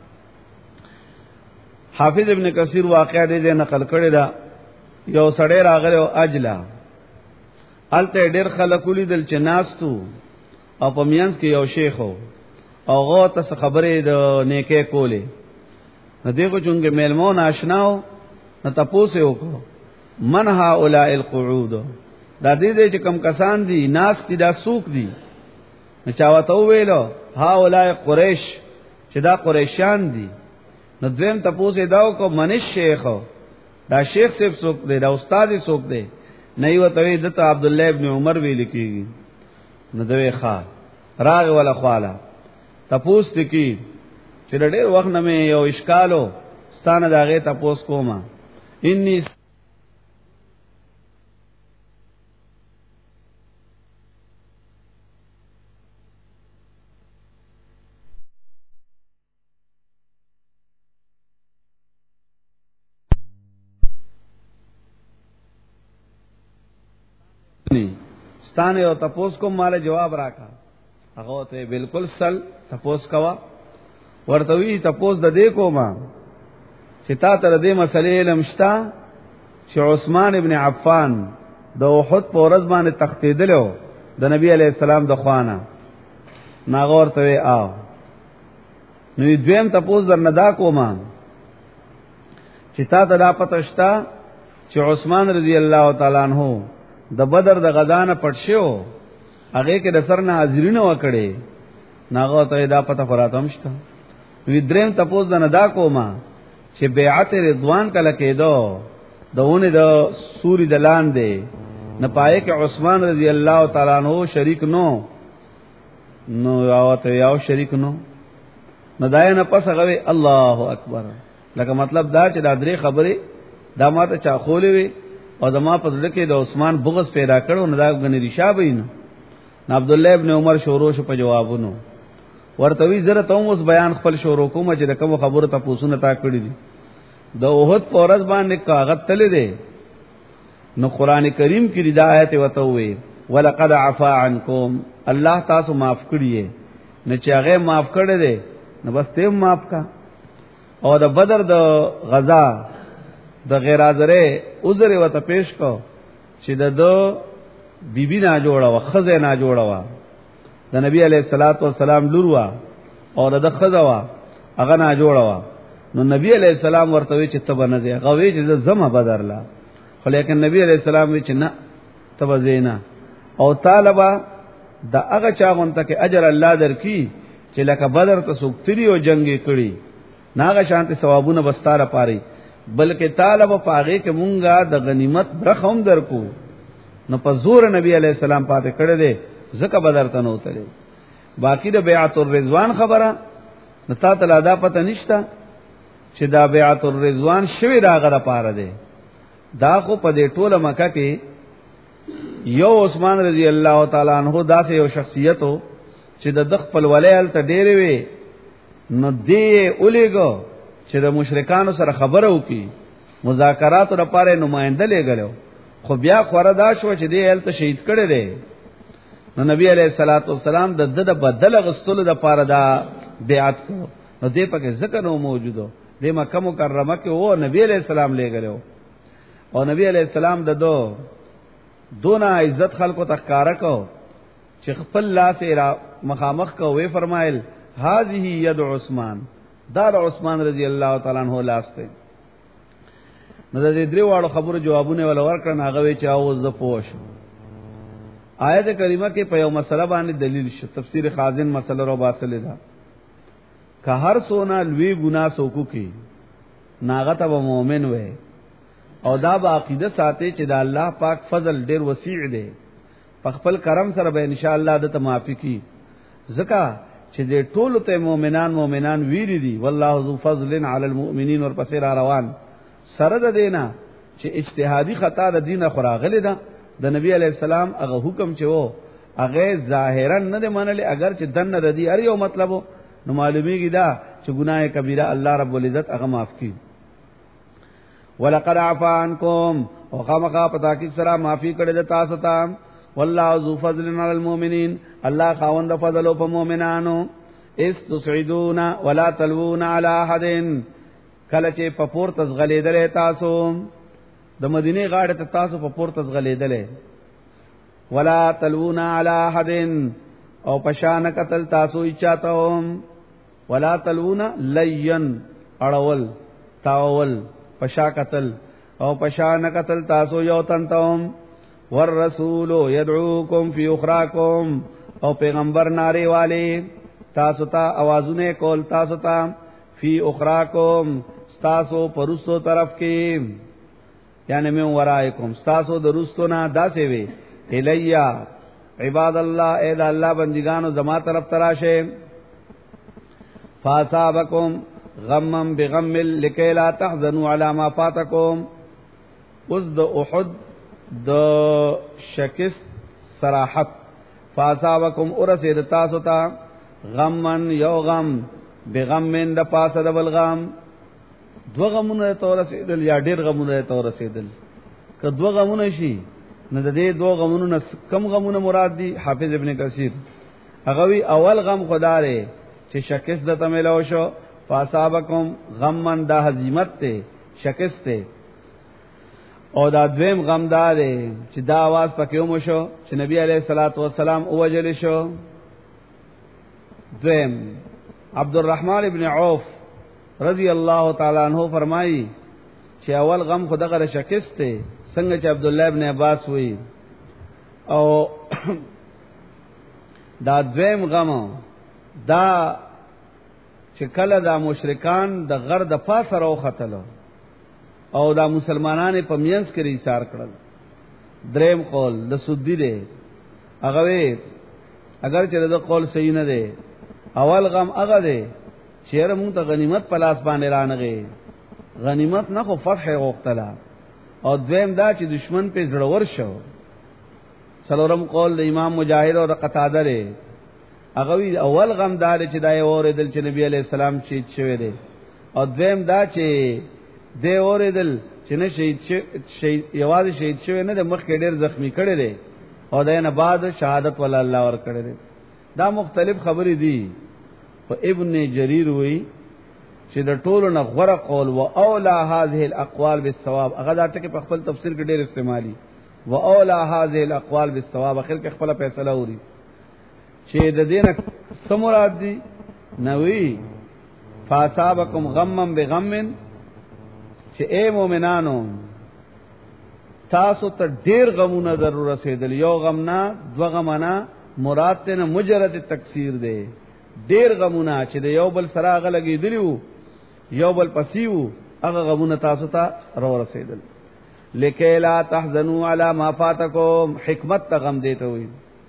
حافظ ابن کثیر واقعا دې نقل کړی دا یو سړی راغلی او اجلا الته ډېر خلک ولیدل چې ناستو او په میانس کې یو شیخ او غو ته خبرې د نیکه کولې نو دغه چونګې میلمون آشناو نو تاسو وکړو من هؤلاء القعود دا دې چې کم کسان دي ناس دي دا سوق دي نو چاوته ویلو هؤلاء قریش چې دا قریشان دي نو دویم تاسو دا کو منش شیخ دا شیخ صاحب سوق دی دا استاد سوق دی نه یو ته د عبد الله ابن عمر ویل کیږي نو دوی ښا راغ ولا خواله تپوس کی چې ډېر وخت نه مې یو اشکالو ستانه داغه تپوس کوما انی ستانه یو تپوس کوم مال جواب راکا هغه ته بالکل سل تپوس کوا ورته وی تپوس د دې کوما چې تا تر دې مسلې علم شتا چې عثمان ابن عفان د احد په ورځ باندې تختیدلو د نبی علی السلام د خوانه ناغور ته آو نو دویم تپوس در ندا کوما چې تا ته دا پته شته چې عثمان رضی الله تعالی عنہ د بدر د غزا نه پټ شو، هغه کې د سر نه حاضرین وکړي، ناغه ته دا پته فراتم شته. وی دریم تپوس د ندا کوما چې بیعت رضوان کله کېدو دونه د سوري د لاندې نه پای کې عثمان رضی الله تعالی عنہ شریک نو یو شریک نو دای نه پس هغه الله اکبر. لکه مطلب دا چې دا درې خبرې دا ماته چا خولې وي او زما په دې کې د عثمان بغض پیدا کړو، نه دا غنی رشا بین. عبد الله ابن عمر شروع شو په جوابونو ورته وی زره ته اوس بیان خپل شروع کوم چې د کوم خبره ته پوښتنه تا کړې دي. د اوحد پورز باندې کاغذ تلې ده، نو قران کریم کې د آیت وته وي ولقد عفا عنکم، الله تاسو معاف کړی نه چې هغه معاف کړی دی نو بس ته معاف کا. او د بدر د غزا د غیر حاضره عذر وته پیش کو چې د دو بیبی نه جوړه و خزه نه جوړه و د نبی علیہ الصلوۃ والسلام لوروا او د خزه وا هغه نه جوړه و. نو نبی علیہ السلام ورته وی چې تب نه دی غوي چې زما بدر لا، خو لیکن نبی علیہ السلام وی چې نه تب زینا او طالبہ دا هغه چاغونته کې اجر الله درکې چې لکه بدر ته سوکتري او جنگي کړي ناغه شانته ثوابونه بستاره پاري، بلکې طالب پاغه کې مونږه د غنیمت برخوم درکو. نو په زور نبی علیہ السلام پاتې کړه دے زکه بدر ته نو تلې. باقی د بیعت الرضوان خبره نتا تعالی دا پته نشتا چې دا بیعت الرضوان شوی دا غره پاره ده. دا خو په دې ټوله مکه کې یو عثمان رضی الله تعالی عنہ داسې یو شخصیتو چې د خپل ولایل ته ډېرې وي، نو دې اولېګو چې د مشرکانو سره خبره وکي، مذاکرات لپاره نمائنده لګلو، خو بیا خوردا شو چې دې ال ته شهید کړي دي. نو نبی علیہ الصلوۃ والسلام د بدل غستلو د پاره دا بیعت کو، نو دې پکې ذکر نو موجودو دې مکه مکرمه کې وو نبی علیہ السلام لګلو، او نبی علیہ السلام د دونه عزت خلکو تخکارا کو چې خپل لاس را مخامخ کو وی فرمایل هذه ید عثمان، دا عثمان رضی الله تعالی عنہ لاس ته. نو د دې درې واړو خبرو جوابونه ول ورکړ، هغه وی چې اوس د پوښ آیت کریمه کې په یو مسله باندې دلیل شو. تفسیر خازن مسله رو باسل ده که هر سونا لوی ګنا سوکو کې ناغه ته مؤمن وې او دا با عقیده ساتي چې دا الله پاک فضل ډیر وسیع دی، په خپل کرم سره به ان شاء الله د توافقي زکا چې د ټولو ته مؤمنان ویری دي والله ذو فضل علی المؤمنین ور پسې را روان سره د دینا چې اجتهادي خطا د دینه خراغله ده. د نبی علی السلام هغه حکم چې وو هغه ظاهرا نه منل، اگر چې دنه د دې اړ یو مطلب نو معلومیږي دا چې ګناه کبیره الله رب العزت هغه معاف کړي. ولقد عفا عنکم او خامخا پتا کی سره معافی کړی د تاسو ته، والله ذو فضل علی المؤمنین، الله خاوند فضل او په مؤمنانو. استسعدون ولا تلوون علی احد، کله چې په پور تزغلیدل تاسو د مدینه غاړه ته تاسو په پور تزغلیدل، ولا تلوون علی احد او پشان قتل تاسو اچاتهم، ولا تلوون لین اړول تاول پشا قتل او پشان قتل تاسو یو تنتم، والرسول يدعوكم في اخراكم او پیغمبر ناره والے تاسو ته आवाजونه کول تاسو ته فی اخراکم تاسو پرستو طرف کې، یعنی من ورائکم تاسو درستو نه داسې وی الیا عباد الله اے دا الله بندگانو زما طرف تراشه. فاصابکم غمم بغم لکی لا تحزنوا علی ما فاتکم، اوس د احد د شکست صراحت فاصابکم ورسید تاسو ته غمن یو غم بغمن د پاسه د بلغم، دو غمونه ته ورسیدل یا ډیر غمونه ته ورسیدل. که دو غمونه شي نه د دې دو غمونو نه کم غمونه مراد دي. حافظ ابن کثیر هغه وی اول غم خدای چې شکست د تملو شو، فاصابکم غمن دا هزیمت ته شکست ته، او دا دویم غم دار چې دا आवाज پکې ومو شو چې نبی علیہ الصلوۃ والسلام اوجل شو. دویم عبدالرحمن ابن عوف رضی اللہ تعالی عنہ فرمائی چې اول غم خدغه شکست ته څنګه چې عبد الله ابن عباس وی او دا دویم غم دا چې کله دا مشرکان د غر د پاسه راو ختل او دا مسلمانانو په مینس کې ایثار کړل. دریم قول د سودی دی هغه وی اگر چې دا قول صحیح نه دی اول غم هغه دی چیرې مونږ ته غنیمت په لاس باندې رانغې غنیمت نه خو فتح غوښتله او دویم دا چې دشمن په زړور شو. څلورم قول د امام مجاهد او د قتاده دی هغه وی اول غم دا چې دا اوریدل چې نبی علی السلام شهید شوی دی او دویم دا چې د اوریدل چې نه شهید یوازې شهید شوی نه د مخ کې ډیر زخمی کړي دی او دینه بعد شهادت ول الله ور کړی دی. دا مختلف خبرې دي. په ابن جریر وی چې د ټولو نه غوړه قول و اولا هذه الاقوال بالثواب هغه دا ټکي په خپل تفسیر کې ډیر استعمالي و اولا هذه الاقوال بالثواب اخر کې خپل فیصله وری چې د دینه سمورات دي نوې فاصابکم غمم بغم چې اے مؤمنانو تاسو ته ډیر غمونه ضرور رسیدل یو غم نه دو غم نه مراد ته نه مجرد تکثیر دی ډیر غمونه چې د یو بل سره هغه لګیدلیو یو بل پسیو هغه غمونه تاسو ته را رسیدل. لکه لا تحزنوا علی ما فاتکم حکمت ته غم دیته وي.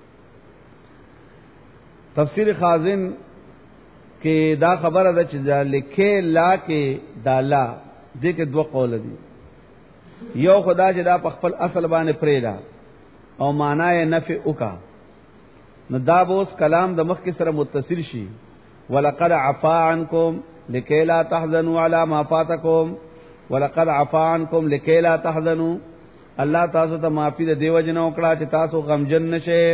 تفسیر خازن کې دا خبره ده چې لکه لا کې دا لا دې کې دوه قول دي. یو خدا چې دا په خپل اصل باندې پریدا او معنی نفع وکا نو دا بوس کلام د مخ کې سره متصل شي. ولقد عفا عنكم لكي لا تحزنوا على ما فاتكم ولقد عفا عنكم لكي لا تحزنوا الله تاسو ته معافي د دیو جن وکړه چې تاسو غمجن نشئ.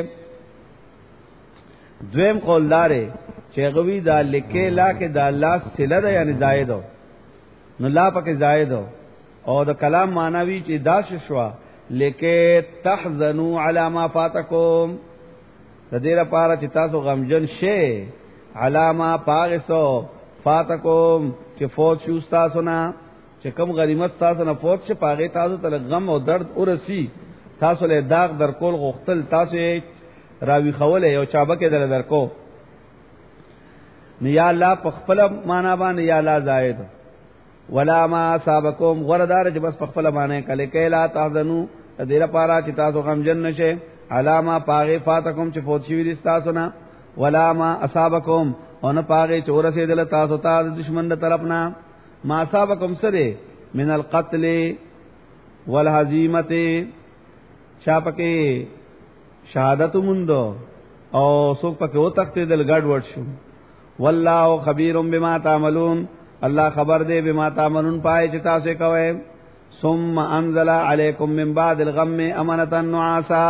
دویم قول داره چې غوی دا لکه لا کې دا الله صله ده یعنی زائد نو لا پکې زائد او د کلام معنی چې دا شوا لکه تحزنوا علی ما فاتکم د دې لپاره چې تاسو غمجن شئ علامه پاغسو فاتکم چې فوت شو تاسو نه چې کوم غنیمت تاسو نه فوت شي پاغه تاسو ته غم او درد ورسی تاسو له داغ در کول غختل تاسو راوی خوله یو چابکه در کو نو یا الله په خپل معنا باندې یا لا زائد ولا ما اصابکم غردار چې بس په خپل معنی کله کې لا تحزنوا دې لپاره چې تاسو غمجن نشئ علامه پاغه فاتکم چې فوت شي دي تاسو نه ولا ما اصابکم او نه پاغه چې ورسېدل تاسو ته دشمن د طرف نه ما اصابکم سره من القتل والهزیمه چاپکه شهادت مندو او څوک پکې و تختې دل ګډ وډ شو. والله خبير بما تعملون الله خبر دې بما تعملون پای چې تاسو کوئ. ثم انزل عليكم من بعد الغم امنه نعاسا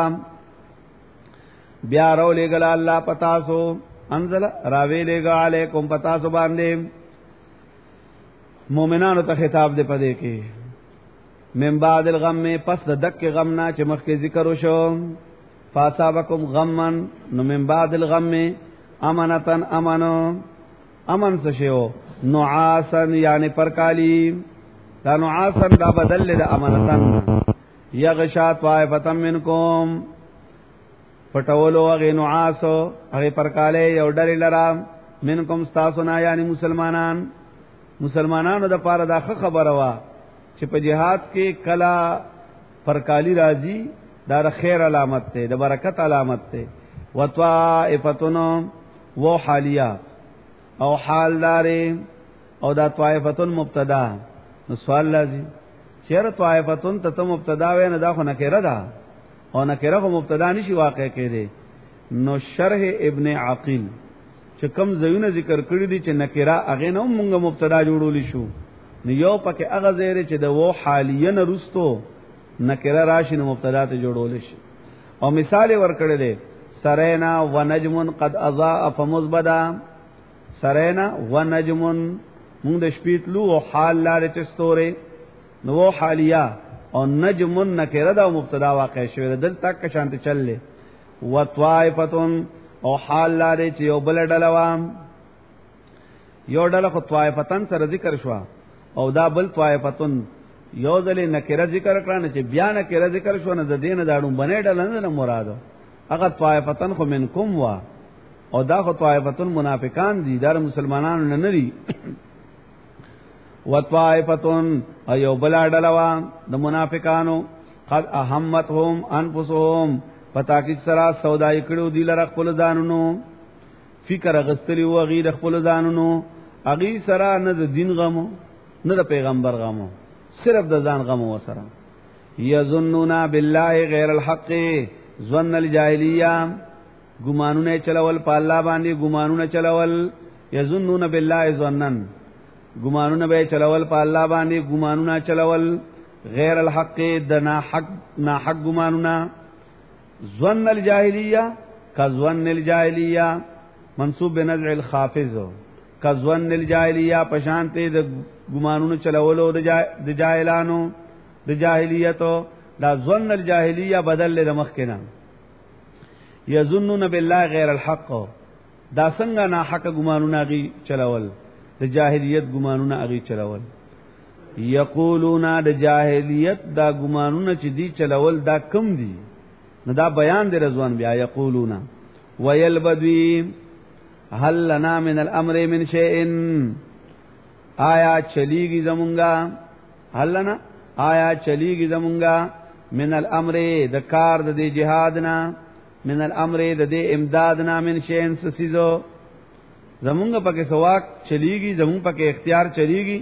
بیا رو لګل الله پتاسو انزل راوی لګا علیکم پتاسو باندې مؤمنانو ته خطاب دې پدې کې من بعد الغم پس د دک غم نه چې مخکې ذکر وشو فاصابکم غمن نو من بعد الغم امنتن امنو امن سشیو نعاسن یعنی پرکالی دا نعاسن دا بدل دا امنتن یغشا طائفتم منکم پټولو هغه نعاسو هغه پرکاله یو ډلې لرا منکم استاسنا یعنی مسلمانانو د پاره دا خبره وا چې په جهاد کې کلا پرکالی راځي دا خیر علامت ته د برکت علامت ته وطائفتن و حالیه او حالدار او دا طائفتن مبتدا نو سوال لازم چیرې طائفتن ته مبتدا وې نه دا خو نکره ده او نکره خو مبتدا نشي واقع کېده. نو شرح ابن عقیل چې کوم زوینه ذکر کړی دي چې نکره هغه نو مونږه مبتدا جوړول شو نو یو پکې هغه زیره چې د و حالیه نه رستو نکره راشي نو مبتدا ته جوړول شي. او مثال ورکړی دی سرینا ونجم قد اضاء فمزبدا سرینا ونجم مونږ د شپېتلو او حال لاره چستوره نو حالیه او نجم نکره دا مبتدا واقع شوی دل تک شانت چلله وطائفتن او حال لاره چې یو بل ډلوام یو ډله خو طائفتن سره ذکر شو او دا بل طائفتن یو ځل نکره ذکر کړه چې بیا نکره ذکر شو نه د دین داړو بنې ډلند نه مراد هغه طائفتن خو منکم وا او دا خو طائفتن منافقان دي دا مسلمانانو نه نری وطائفتن ایو بلا ډلوا د منافقانو قد اهمتهم انفسهم پتا کی سرا سودای کړو دی لره خپل ځانونو فکر غستلی و غیر خپل ځانونو اغي سرا نه د دین غمو نه د پیغمبر غمو صرف د ځان غمو وسره یظنون بالله غیر الحق ظن الجاهلیه ګمانونه چلول په الله باندې ګمانونه چلول یظنون بالله ظنن ګمانونه به چلول په الله باندې ګمانونه چلول غیر الحق د نا حق ګمانونه ظن الجاهلیه کظن الجاهلیه منصوب بنزع الخافض کظن الجاهلیه پشانته د ګمانونو چلولو د جاهلانو د جاهلیتو دا ظن الجاهلیه بدل له مخکنه یظنون بالله غیر الحق دا څنګه نا حق ګمانونه غي چلول د جاهلیت ګمانونه غي چلول یقولون د جاهلیت دا ګمانونه چې دی چلول دا کم دي نو دا بیان دی رضوان بیا یقولون ويلبدوی هل لنا من الامر من شيء آیا چلیږي زمونږه هل لنا آیا چلیږي زمونږه من الامر د کار د جهادنا من الامر د امدادنا من شيء سسیزو زمونږه پکې سواک چلیږي زمونږ پکې اختیار چلیږي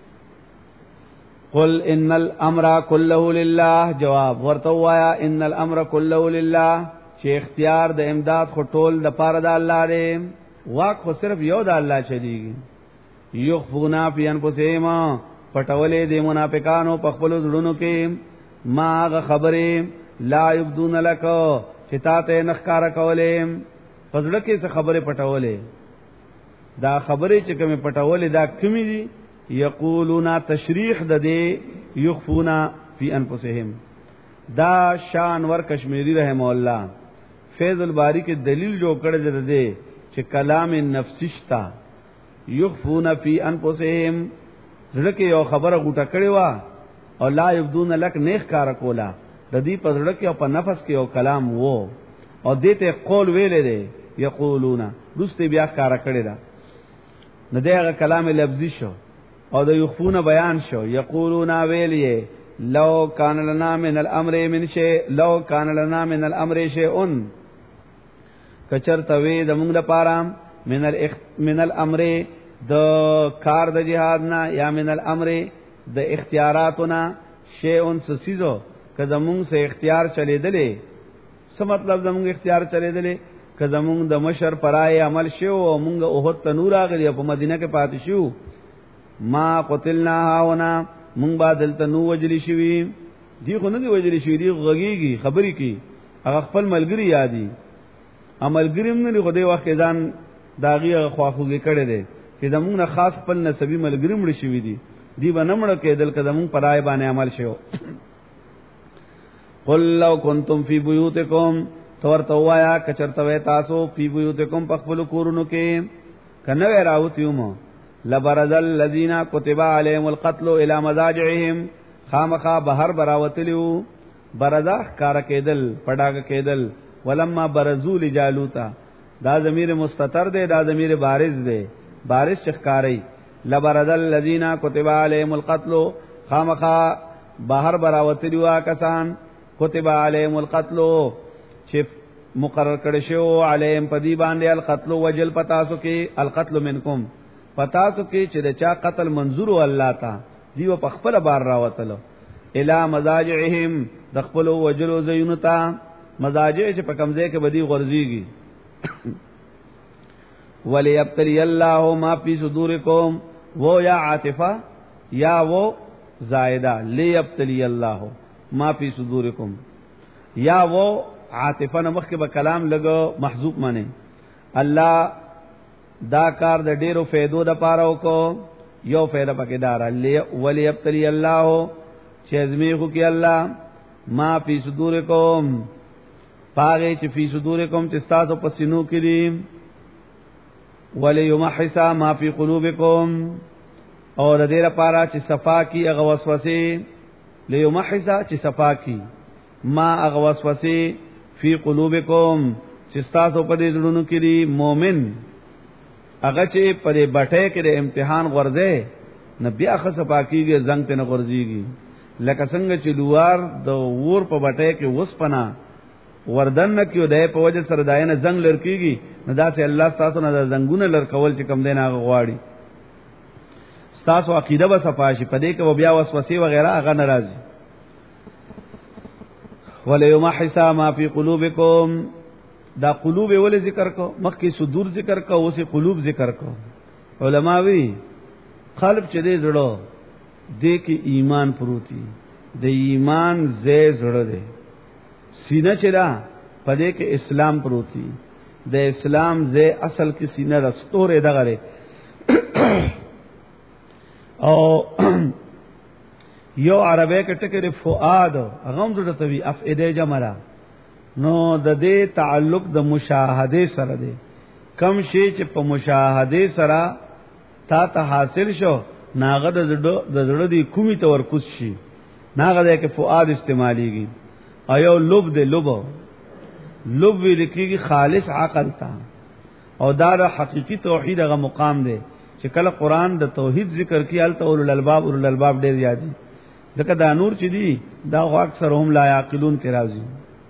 قل ان الامر كله لله جواب ورته وایا ان الامر كله لله چې اختیار د امداد خو ټول د پاره د الله دی واک خو صرف یو د الله چلیږي یخفونا فی انفسهم پټولې د منافقانو په خپل زړونو کې ما غ خبره لا یبدون لک چې تاسو نخکارا کولې فزړه کې څه خبره پټولې دا خبره چې کوم پټولې دا کمی دي یقولون تشریح د دې یخفونا فی انفسهم دا شان ور کشمیری رحم الله فیض الباری کې دلیل جو کړی دی چې کلام نفسی شتا یخفون فی انفسهم زړه کې یو خبره غوټه کړی وا او لا یبدون لک نیک کار کولا د دې په زړه کې او په نفس کې یو کلام وو او دې ته قول ویلې دی یقولون دوست بیا کار کړی دا نه دغه کلام لفظی شو او د یخفون بیان شو یقولون ویلیه لو کان لنا من الامر من شیء لو کان لنا من الامر شیء کچرته وی د موږ لپاره من الامر د کار د جهاد نه یا من الامر د اختیاراتنا شیء سسیزو کله موږ سه اختیار چلیدلې څه مطلب د موږ اختیار چلیدلې کله موږ د مشر پرای عمل شو او موږ اوهد تنور اغلی په مدینه کې پاتې شو ما قتلنا هاونا مونږ بادل ته نو وجلی شوی دی خو نه دی وجلی شوی دی غږیږي خبرې کی هغه خپل ملګری یادي عملګریم نه خو دی وخت ځان داغي خواخوږي کړي دي چې زمونږ نه خاص خپل نسبی ملګری مړ شوی دی دی بنمړ کېدل کده مونږ پرای باندې عمل شو قل لو کنتم فی بیوتکم تورته وایا کچرته تاسو فی بیوتکم پخپل کورونو کې کنه راوتیوم لبرز الذين كتب عليهم القتل الى مضاجعهم خامخا بهر براوتلیو برزاخ کار کېدل پډاګ کېدل ولما برزو لجالوتا دا ضمیر مستتر دی دا ضمیر بارز دی بارز شخکاری لبرز الذين كتب عليهم القتل خامخا بهر براوتلیو کسان كتب عليهم القتل چې مقرر کړي شو عليهم پدی باندې القتل وجل پتاسو کې القتل منکم پتاسو کې چې د چا قتل منظور الله تا دیو په خپل بار راوتلو الی مزاجعهم د خپل وجلو زینتا مزاجع چې په کمزې کې بدی غرزيږي وليبتلي الله ما فی صدورکم وہ یا عاطفه یا وہ زائدہ لیبتلی الله ما فی صدورکم یا وہ عاطفه نمخ کې به کلام لګو محذوب معنی الله دا کار د ډیرو فائدو د پاره وکړو یو فائدہ پکې دار ولی ابتلی الله چې ازمیخو کې الله ما فی صدورکم پاره چې فی صدورکم چې تاسو په سینو کې دي ولی یمحص ما فی قلوبکم او د دې لپاره چې صفا کی هغه وسوسه لیمحصا چې صفا کی ما هغه وسوسه فی قلوبکم چې تاسو په دې زړونو کې دی مؤمن هغه چې په دې بټه کې د امتحان غورځي نه بیا خو صفا کیږي زنګ ته نه غورځيږي لکه څنګه چې دوار د ور په بټه کې وسپنا وردن نه کیو د په وجه سره داینه زنګ لړکیږي نه داسې الله تاسو نه د زنګونه لړکول چې کم دین هغه غواړي تاسو عقیده به صفاشي پدې کې بیا وسوسه وغیرہ هغه ناراضي وليمحصا ما فی قلوبکم دا قلوب ول ذکر کو مخکې صدور ذکر کو اوسې قلوب ذکر کو علماوی قلب چې دې زړه دې کې ایمان پروتي د ایمان زې زړه دې سینه چې دا پدې کې اسلام پروتي د اسلام زې اصل کې سینه رستورې دغه او یو عربی کې ټکر فؤاد غم زړه توي افئده جمرا نو د دې تعلق د مشاهده سره دی کم شي چې په مشاهده سره تا حاصل شو ناغه د زړه دی کومي تورکوس شي ناغه د کې فؤاد استعماليږي ایو لب دې لب وی لکېږي خالص عقل تا او دا د حقيقي توحید هغه مقام دی چې کله قران د توحید ذکر کیال ته اولل الباب ډېر یادي ځکه دا نور چې دی دا اکثر هم لا یعقلون کې راځي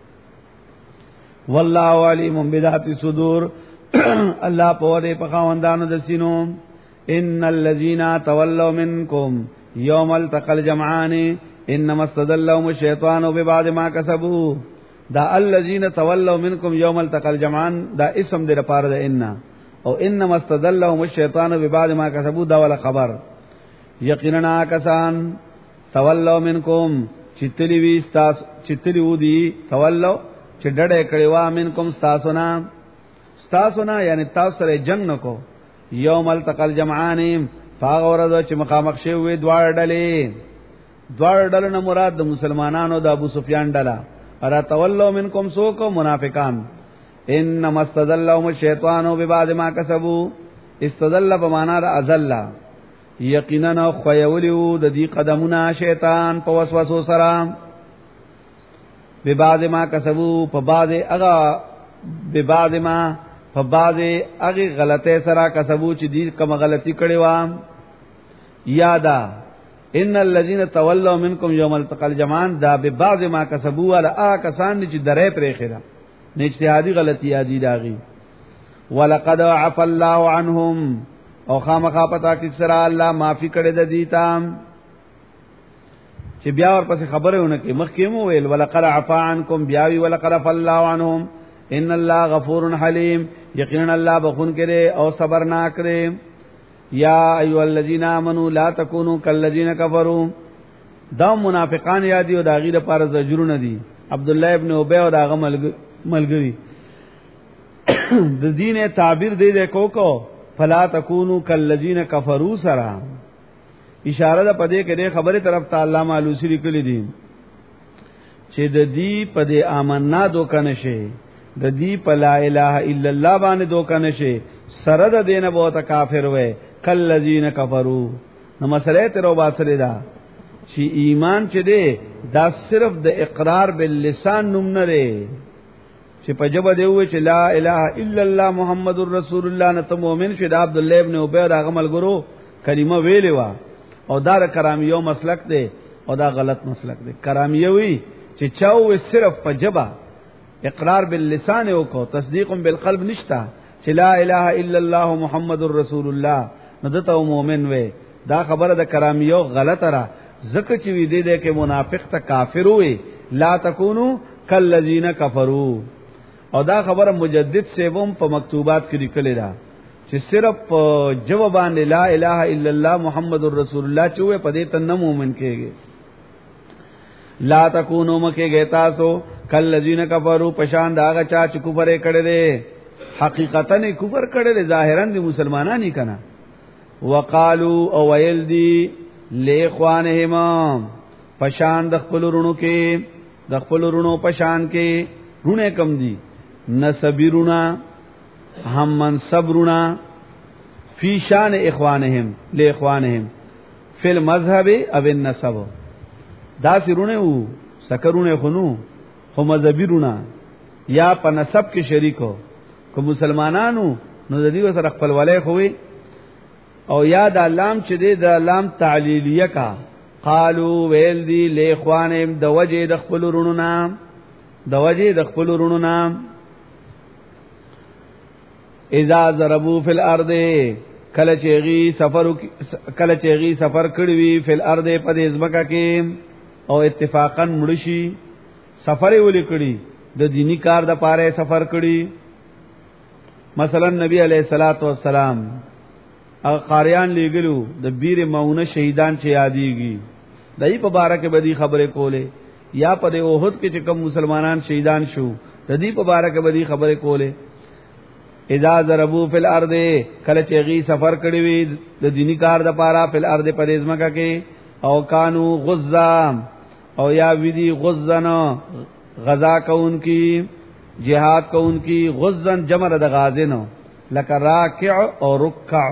والله علیم بذات الصدور الله په دې په خواندانو د سینو ان الذين تولوا منكم يوم التقى الجمعان انما استدلهم الشيطان ببعض ما كسبوا دا الذين تولوا منكم يوم التقى الجمعان دا اسم دې لپاره ده ان او انما استدلهم الشيطان ببعض ما كسبوا دا ولا خبر یقینا کسان تولوا منكم چتلی وی استاس چتلی ودی تولوا چې ډډه کړي وا منکم استاسونا یعنی تاسو سره جنگ نکو یوم التقل جمعان فاغورد چې مخامخ شي وي دوار ډلې نه مراد د مسلمانانو د ابو سفیان ډله ارا تولوا منکم سوکو منافقان انما استدلهم الشیطان ببعض ما کسبوا استدل بمعنى د ازل یقینا خویولیو د دې قدمونه شیطان په وسوسو سره ببعض ما کسبوا په بعض هغه غلطه سره کسبو چې دې کوم غلطي کړې و یادا ان الذين تولوا منكم يوم التقى الجمعان دا ببعض ما کسبوا ولا کسان چې درې پرې خره نه اجتهادي غلطي یادي داغي ولقد عفى الله عنهم او خامخا پتا کې سره الله معافي کړې د دې تام چې بیا ورپسې خبره ونه کې مخکې مو ویل ولقد عفا عنكم بیاوی ولقد عفا الله عنهم ان الله غفور حلیم یقینا الله بخون کړي او صبرناک کړي یا ایها الذین آمنوا لا تکونوا کالذین کفروا دا منافقان یادي او دا غیره پر زجرونه دي عبد الله ابن ابی او دا ملګری د دین تعبیر دی کو فلا تکونوا کالذین کفروا سرا اشاره ده پدې کې د خبره طرف ته علامه علوسی لیکلي دي چې د دې پدې آمنا دوکنه شي د دې په لا اله الا الله باندې دوکنه شي سره د دینه بہت کافر وې کلذین کفروا نو مسله ته رو باسره ده چې ایمان چې دی دا صرف د اقرار باللسان نوم نه دی چې په جبه دی وې چې لا اله الا الله محمد رسول الله نه ته مؤمن شې د عبد الله ابن ابي د عمل ګرو کلمه ویلې وا او دا کرامیو مسلک دی او دا غلط مسلک دی کرامیوی چې چاو صرف په جبه اقرار باللسان او کو تصدیق بالقلب نشتا چې لا اله الا الله محمد رسول الله نو دته مؤمن وې دا خبره د کرامیو غلطه را زکه چې وی دی کې منافق ته کافر وې لا تکونو کالذین کفروا او دا خبره مجدد سیوم په مکتوبات کې لیکل دا چې صرف جواب باندې لا اله الا الله محمد رسول الله چوي پدې ته نه مؤمن کېږي لا تکونو مکه گیتا سو کالذین کفروا پشان داغه چا چې کفر کړي دي حقیقتا نه کفر کړي دي ظاهرا دي مسلمانانی کنا وقالو او ویل دي لاخوانهم پشان د خپل رونو کې د خپل رونو پشان کې رونه کم دي نسبیرونا هم منصبرونا فی شان اخوانهم لاخوانهم فی المذهب او النسب دا سرونه وو سکرونه خنو خو مذهبی رونه یا په نسب کې شریکو کو مسلمانانو نو د دې سره خپل ولای خوې او یا د لام چې د لام تعلیلیه کا قالو ویل دی لاخوانهم د وجه د خپل رونو نام د وجه د خپل رونو نام اذا ضربوا فی الارض کله چېغي سفر کړی وی فی الارض په دې ځمکه کې او اتفاقا مړشي سفر ولې کړی د دینی کار د پاره سفر کړی مثلا نبی علیہ الصلات والسلام او قاریان لګلو د بیر ماونه شهیدان چې یادېږي دای په باره کې بدی خبره کوله یا په د اوحد کې چې کوم مسلمانان شهیدان شو د دې په باره کې بدی خبره کوله اذا ضربوا فی الارض کله چې غي سفر کړی وي د دینی کار د پاره فی الارض په دې ځمکه کې او کانو غزا او یا ویدی غزن غزا کون کی جہاد کون کی غزن جمع د غازنو لکه راکع او رکع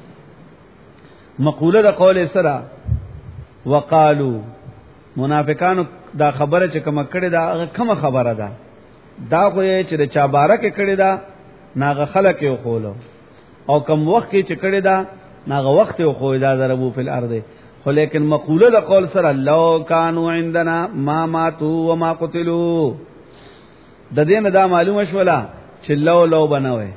مقوله د قول سره وقالو منافقانو دا خبره چې کوم کړي دا کوم خبره ده دا خو چې د چا بارک کړي دا ناغه خلق یو خولو او کم وخت کې چې کړي دا ناغه وخت یو خو دا ضربو فی الارض خو لیکن مقوله د قول سره لو کانوا عندنا ما ماتوا وما قتلوا د دې نه دا معلومه شولا چې لو بنوي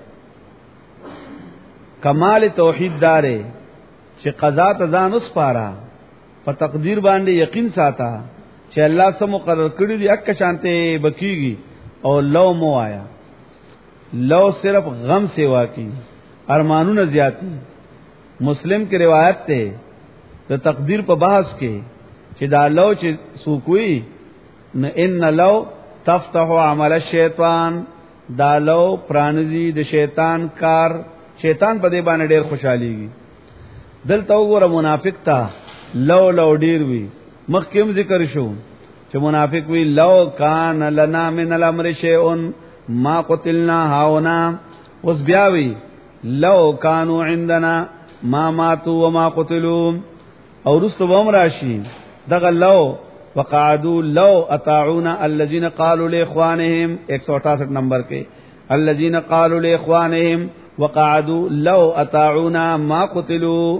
کمال توحید داره چې قضا ته ځان اوس پاره په تقدیر باندې یقین ساته چې الله سم مقرر کړی دی اک شانته بکیږي او لو مو آیا لو صرف غم سیوا کی ارمانونه زیاتی مسلم کی روایت ته د تقدیر په بحث کې چې دا لو چې سوکوي ان لو تفتح عمل الشیطان دا لو پرانزی د شیطان کار شیطان په دې باندې ډېر خوشاليږي دلته وګوره منافق تا لو ډېر وی مخکې ذکر شو چې منافق وی لو کان لنا من الامر شیء ما قتلنا هاونا اوس بیا وی لو کانوا عندنا ما ماتوا وما قتلوا او رستو بمراشی دغه لو وقعدوا لو اطاعونا الذين قالوا لاخوانهم 168 نمبر کې الذين قالوا لاخوانهم وقعدوا لو اطاعونا ما قتلوا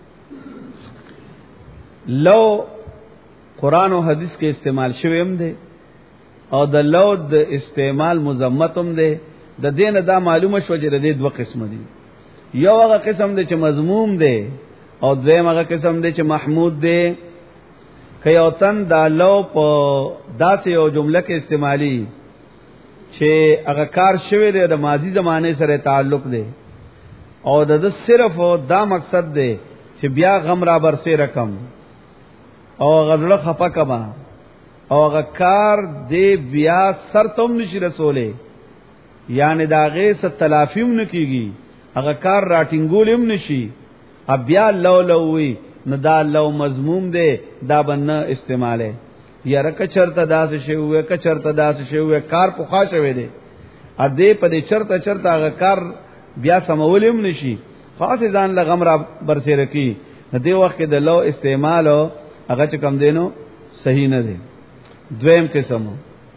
لو قران او حدیث کې استعمال شوی هم دی او د لو د استعمال مذمت هم دی د دین دا معلومه شو چې د دې دوه قسم دي یو هغه قسم دی چې مذموم دی او دویم هغه قسم دی چې محمود دی کيوتن دا لو په داسې یو جمله کې استعمالي چې هغه کار شوی دی د ماضی زمانه سره تعلق دی او د صرف دا مقصد دی چې بیا غم را برسه رقم او غزړه خپه کما او هغه کار دی بیا سر تم نشي رسوله یعنی داغه ست تلافیم نکېږي هغه کار راټینګولم نشي بیا لو نو دا لو مضموم دی دا بنه استعماله یاره کچرته داس شوی کچرته داس شوی کار پوخا شوی دی ا دې په دې چرته هغه کار بیا سمولم نشي خاص ځان لغم را برسه رکی دې وخت کې د لو استعمال هغه چې کم دینو صحیح نه دی دویم قسم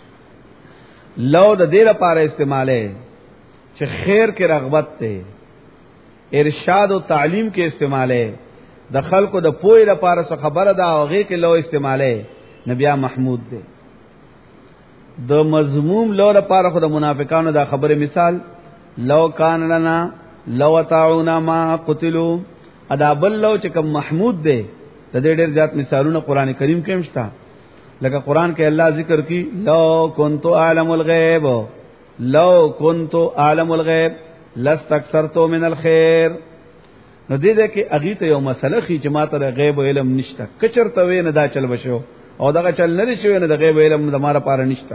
لو د دې لپاره استعماله چې خیر کې رغبت ته ارشاد او تعلیم کې استعماله د خلکو د پوهې لپاره څه خبره ده هغه کې لو استعماله نبی محمود دی د مذموم لو لپاره خو د منافقانو دا خبره مثال لو کان لنا لو تعونا ما قتلوا ادا بل لو چې کوم محمود دی د دې ډېر ذات مثالونه قران کریم کې مشته لکه قران کې الله ذکر کی لو كنت اعلم الغیب لو كنت اعلم الغیب لاستكثرت من الخير نو دې کې اغه ته یو مسله خي چې ماته غیب او علم نشته کچرته وې نه دا چل بشو او دا چل نه شي نه د غیب او علم د ماره پاره نشته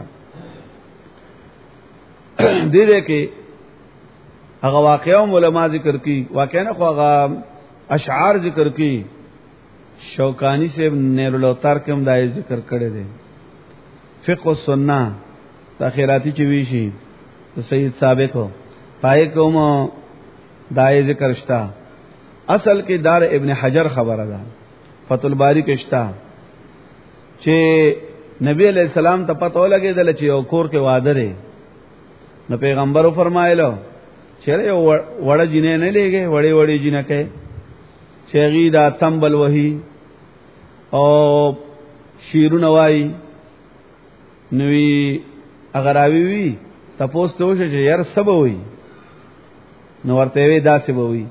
دې کې هغه واقعو علماء ذکر کی واقعا خو هغه اشعار ذکر کی شوکانی سے نیر الاوتار کې هم دای ذکر کړی دی فقه و سنت تاخیراتی چوي شي سید ثابت هو پای کوم دای ذکر شتا اصل کې دار ابن حجر خبره ده فتح الباری کې شتا چې نبی علیہ السلام ته پته ولګېدل چې یو کور کې واده دی نو پیغمبرو فرمایلو چې یو وړه جنې نه لګي وړې وړې جنې کې چې غي دا تنبل وਹੀ او شیرونه وای نوې اگر اوی وی تاسو ته وشه چې یار سبا وی نو ورته وی دا سبا وی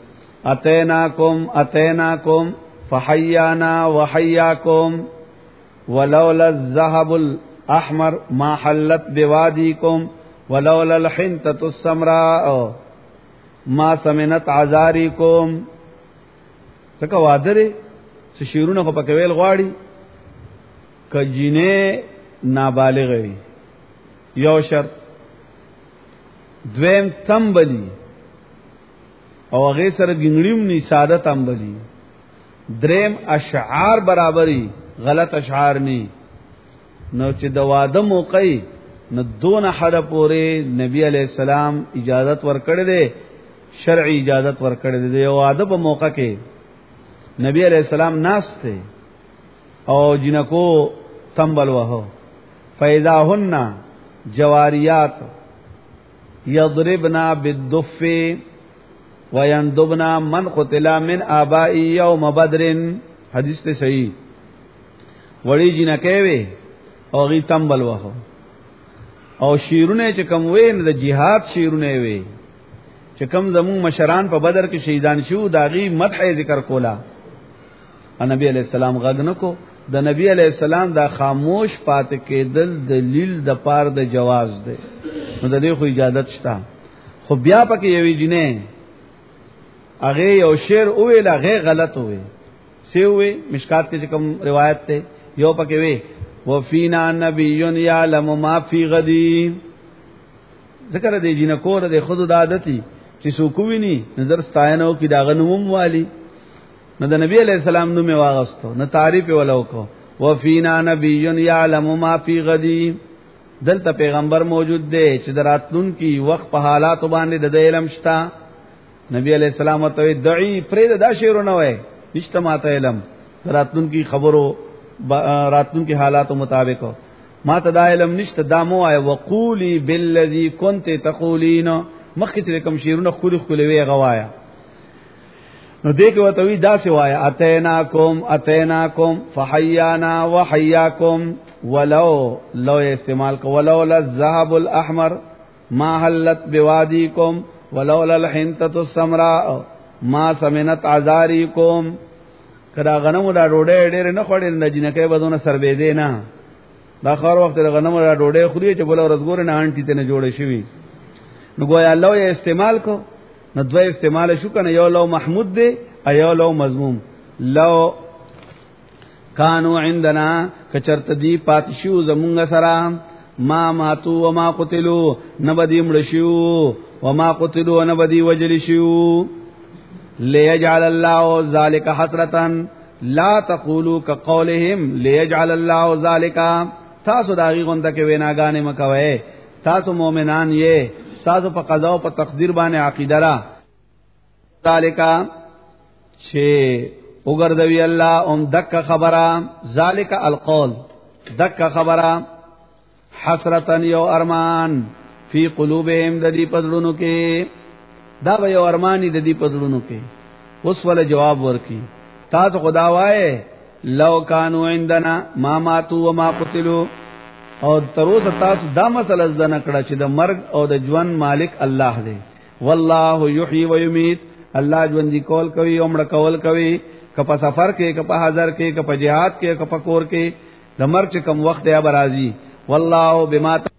اتیناکم فحیانا وحیاکم ولولا الذهب الاحمر ما حلت بوادیکم ولولا الحنطه السمراء ما سمنت عذاریکم څنګه وادره څه شیرونه خو پکې ویل غواړي کجینه نابالغ وي یو شرط دویم تنبلی او هغه سره ګنګړیم ني ساده تنبلی دریم اشعار برابرۍ غلط اشعار ني نو چې د واده موقع نو دون حد پورې نبی علیہ السلام اجازت ورکړي دي شرعي اجازت ورکړي دي یو واده په موقع کې نبی علیہ السلام ناشته او جنکو تنبل وهو فیضاهن جواریات یضربنا بالدف ويندبنا من قتل من آبائی یوم بدر حدیث ته صحیح وړي جنکه وي او غي تنبل وهو او شیرونه چې کوم وې نه د جهاد شیرونه وي چې کوم زمون مشران په بدر کې شهیدان شو داغي مدح ذکر کولا نبی علیہ السلام غږ نکو د نبی علیہ السلام دا خاموش پات کېدل دلیل د پار د جواز دی نو د دې خو اجازه شته خو بیا پکې یوي جنې هغه یو شعر وې هغه غلط وې سی وې مشکات کې کوم روایت ته یو پکې وې وفینا نبی یعلم ما فی غدی ذکر دی جنہ کور د خود د عادتي چې سوکویني نظر ستاینو کې دا غنوم والی نو د نبی علیہ السلام نوم واغستو نو تعریف ولو کو وفینا نبی یعلم ما فی غدی دلته پیغمبر موجود دی چې دراتلون کی وخت په حالات باندې د علم شتا نبی علیہ السلام ته دعی پرې دا شعرونه وای نشته ماته علم دراتلون کی خبرو راتلون کی حالات مطابق ما ته دا علم نشته دا مو وای وقولی بالذی کنت تقولین مخکې چې کوم شعرونه خوري وی غوایا نو دیکھ وتوی دا سوایا اتیناکم فحیانا وحیاکم لو استعمال کو ولولا الذهب الاحمر ما حلت بوادیکم ولولا الحنطه السمراء ما سمنت عذاریکم کدا غنمو دا ډوډۍ ډېر نه خوړې نه جنکه بدونه سربې دی نه دا خور وخت د غنمو دا ډوډۍ خوري چې بل ورځ ګور نه انټی ته نه جوړې شوی نو گویا الله یې استعمال کو نو دوی استعمال شو کنه یو لو محمود دی ایو لو مذموم لو کانو عندنا کچرت دی پاتشو زمونږ سره ما ماتو وما قتلوا نبدی مړشو وما قتلوا نبدی وجلشو ليجعل الله ذلك حسرتا لا تقولوا كقولهم ليجعل الله ذلك تاسو داغي غونډه کې ویناګانې مکوي تاسو مؤمنان یې تاسو په قضا او په تقدیر باندې عقیده را ذالک چې وګرځوي الله دک خبره ذالک القول دک خبره حسرتن یو ارمان فی قلوبهم د دې پدړونو کې دا به یو ارمانی د دې پدړونو کې اوس ول جواب ورکي تاسو خدا وای لو کانوا عندنا ما ماتوا وما قتلوا او تروس تاسو دا مسله زنه کړه چې د مرګ او د ژوند مالک الله دی والله یحیی و یمیت الله ژوند کول کوي او مړ کول کوي کپا سفر کې کپا حاضر کې کپا جهاد کې کپا کور کې د مرګ چې کم وخت یا برازي والله بما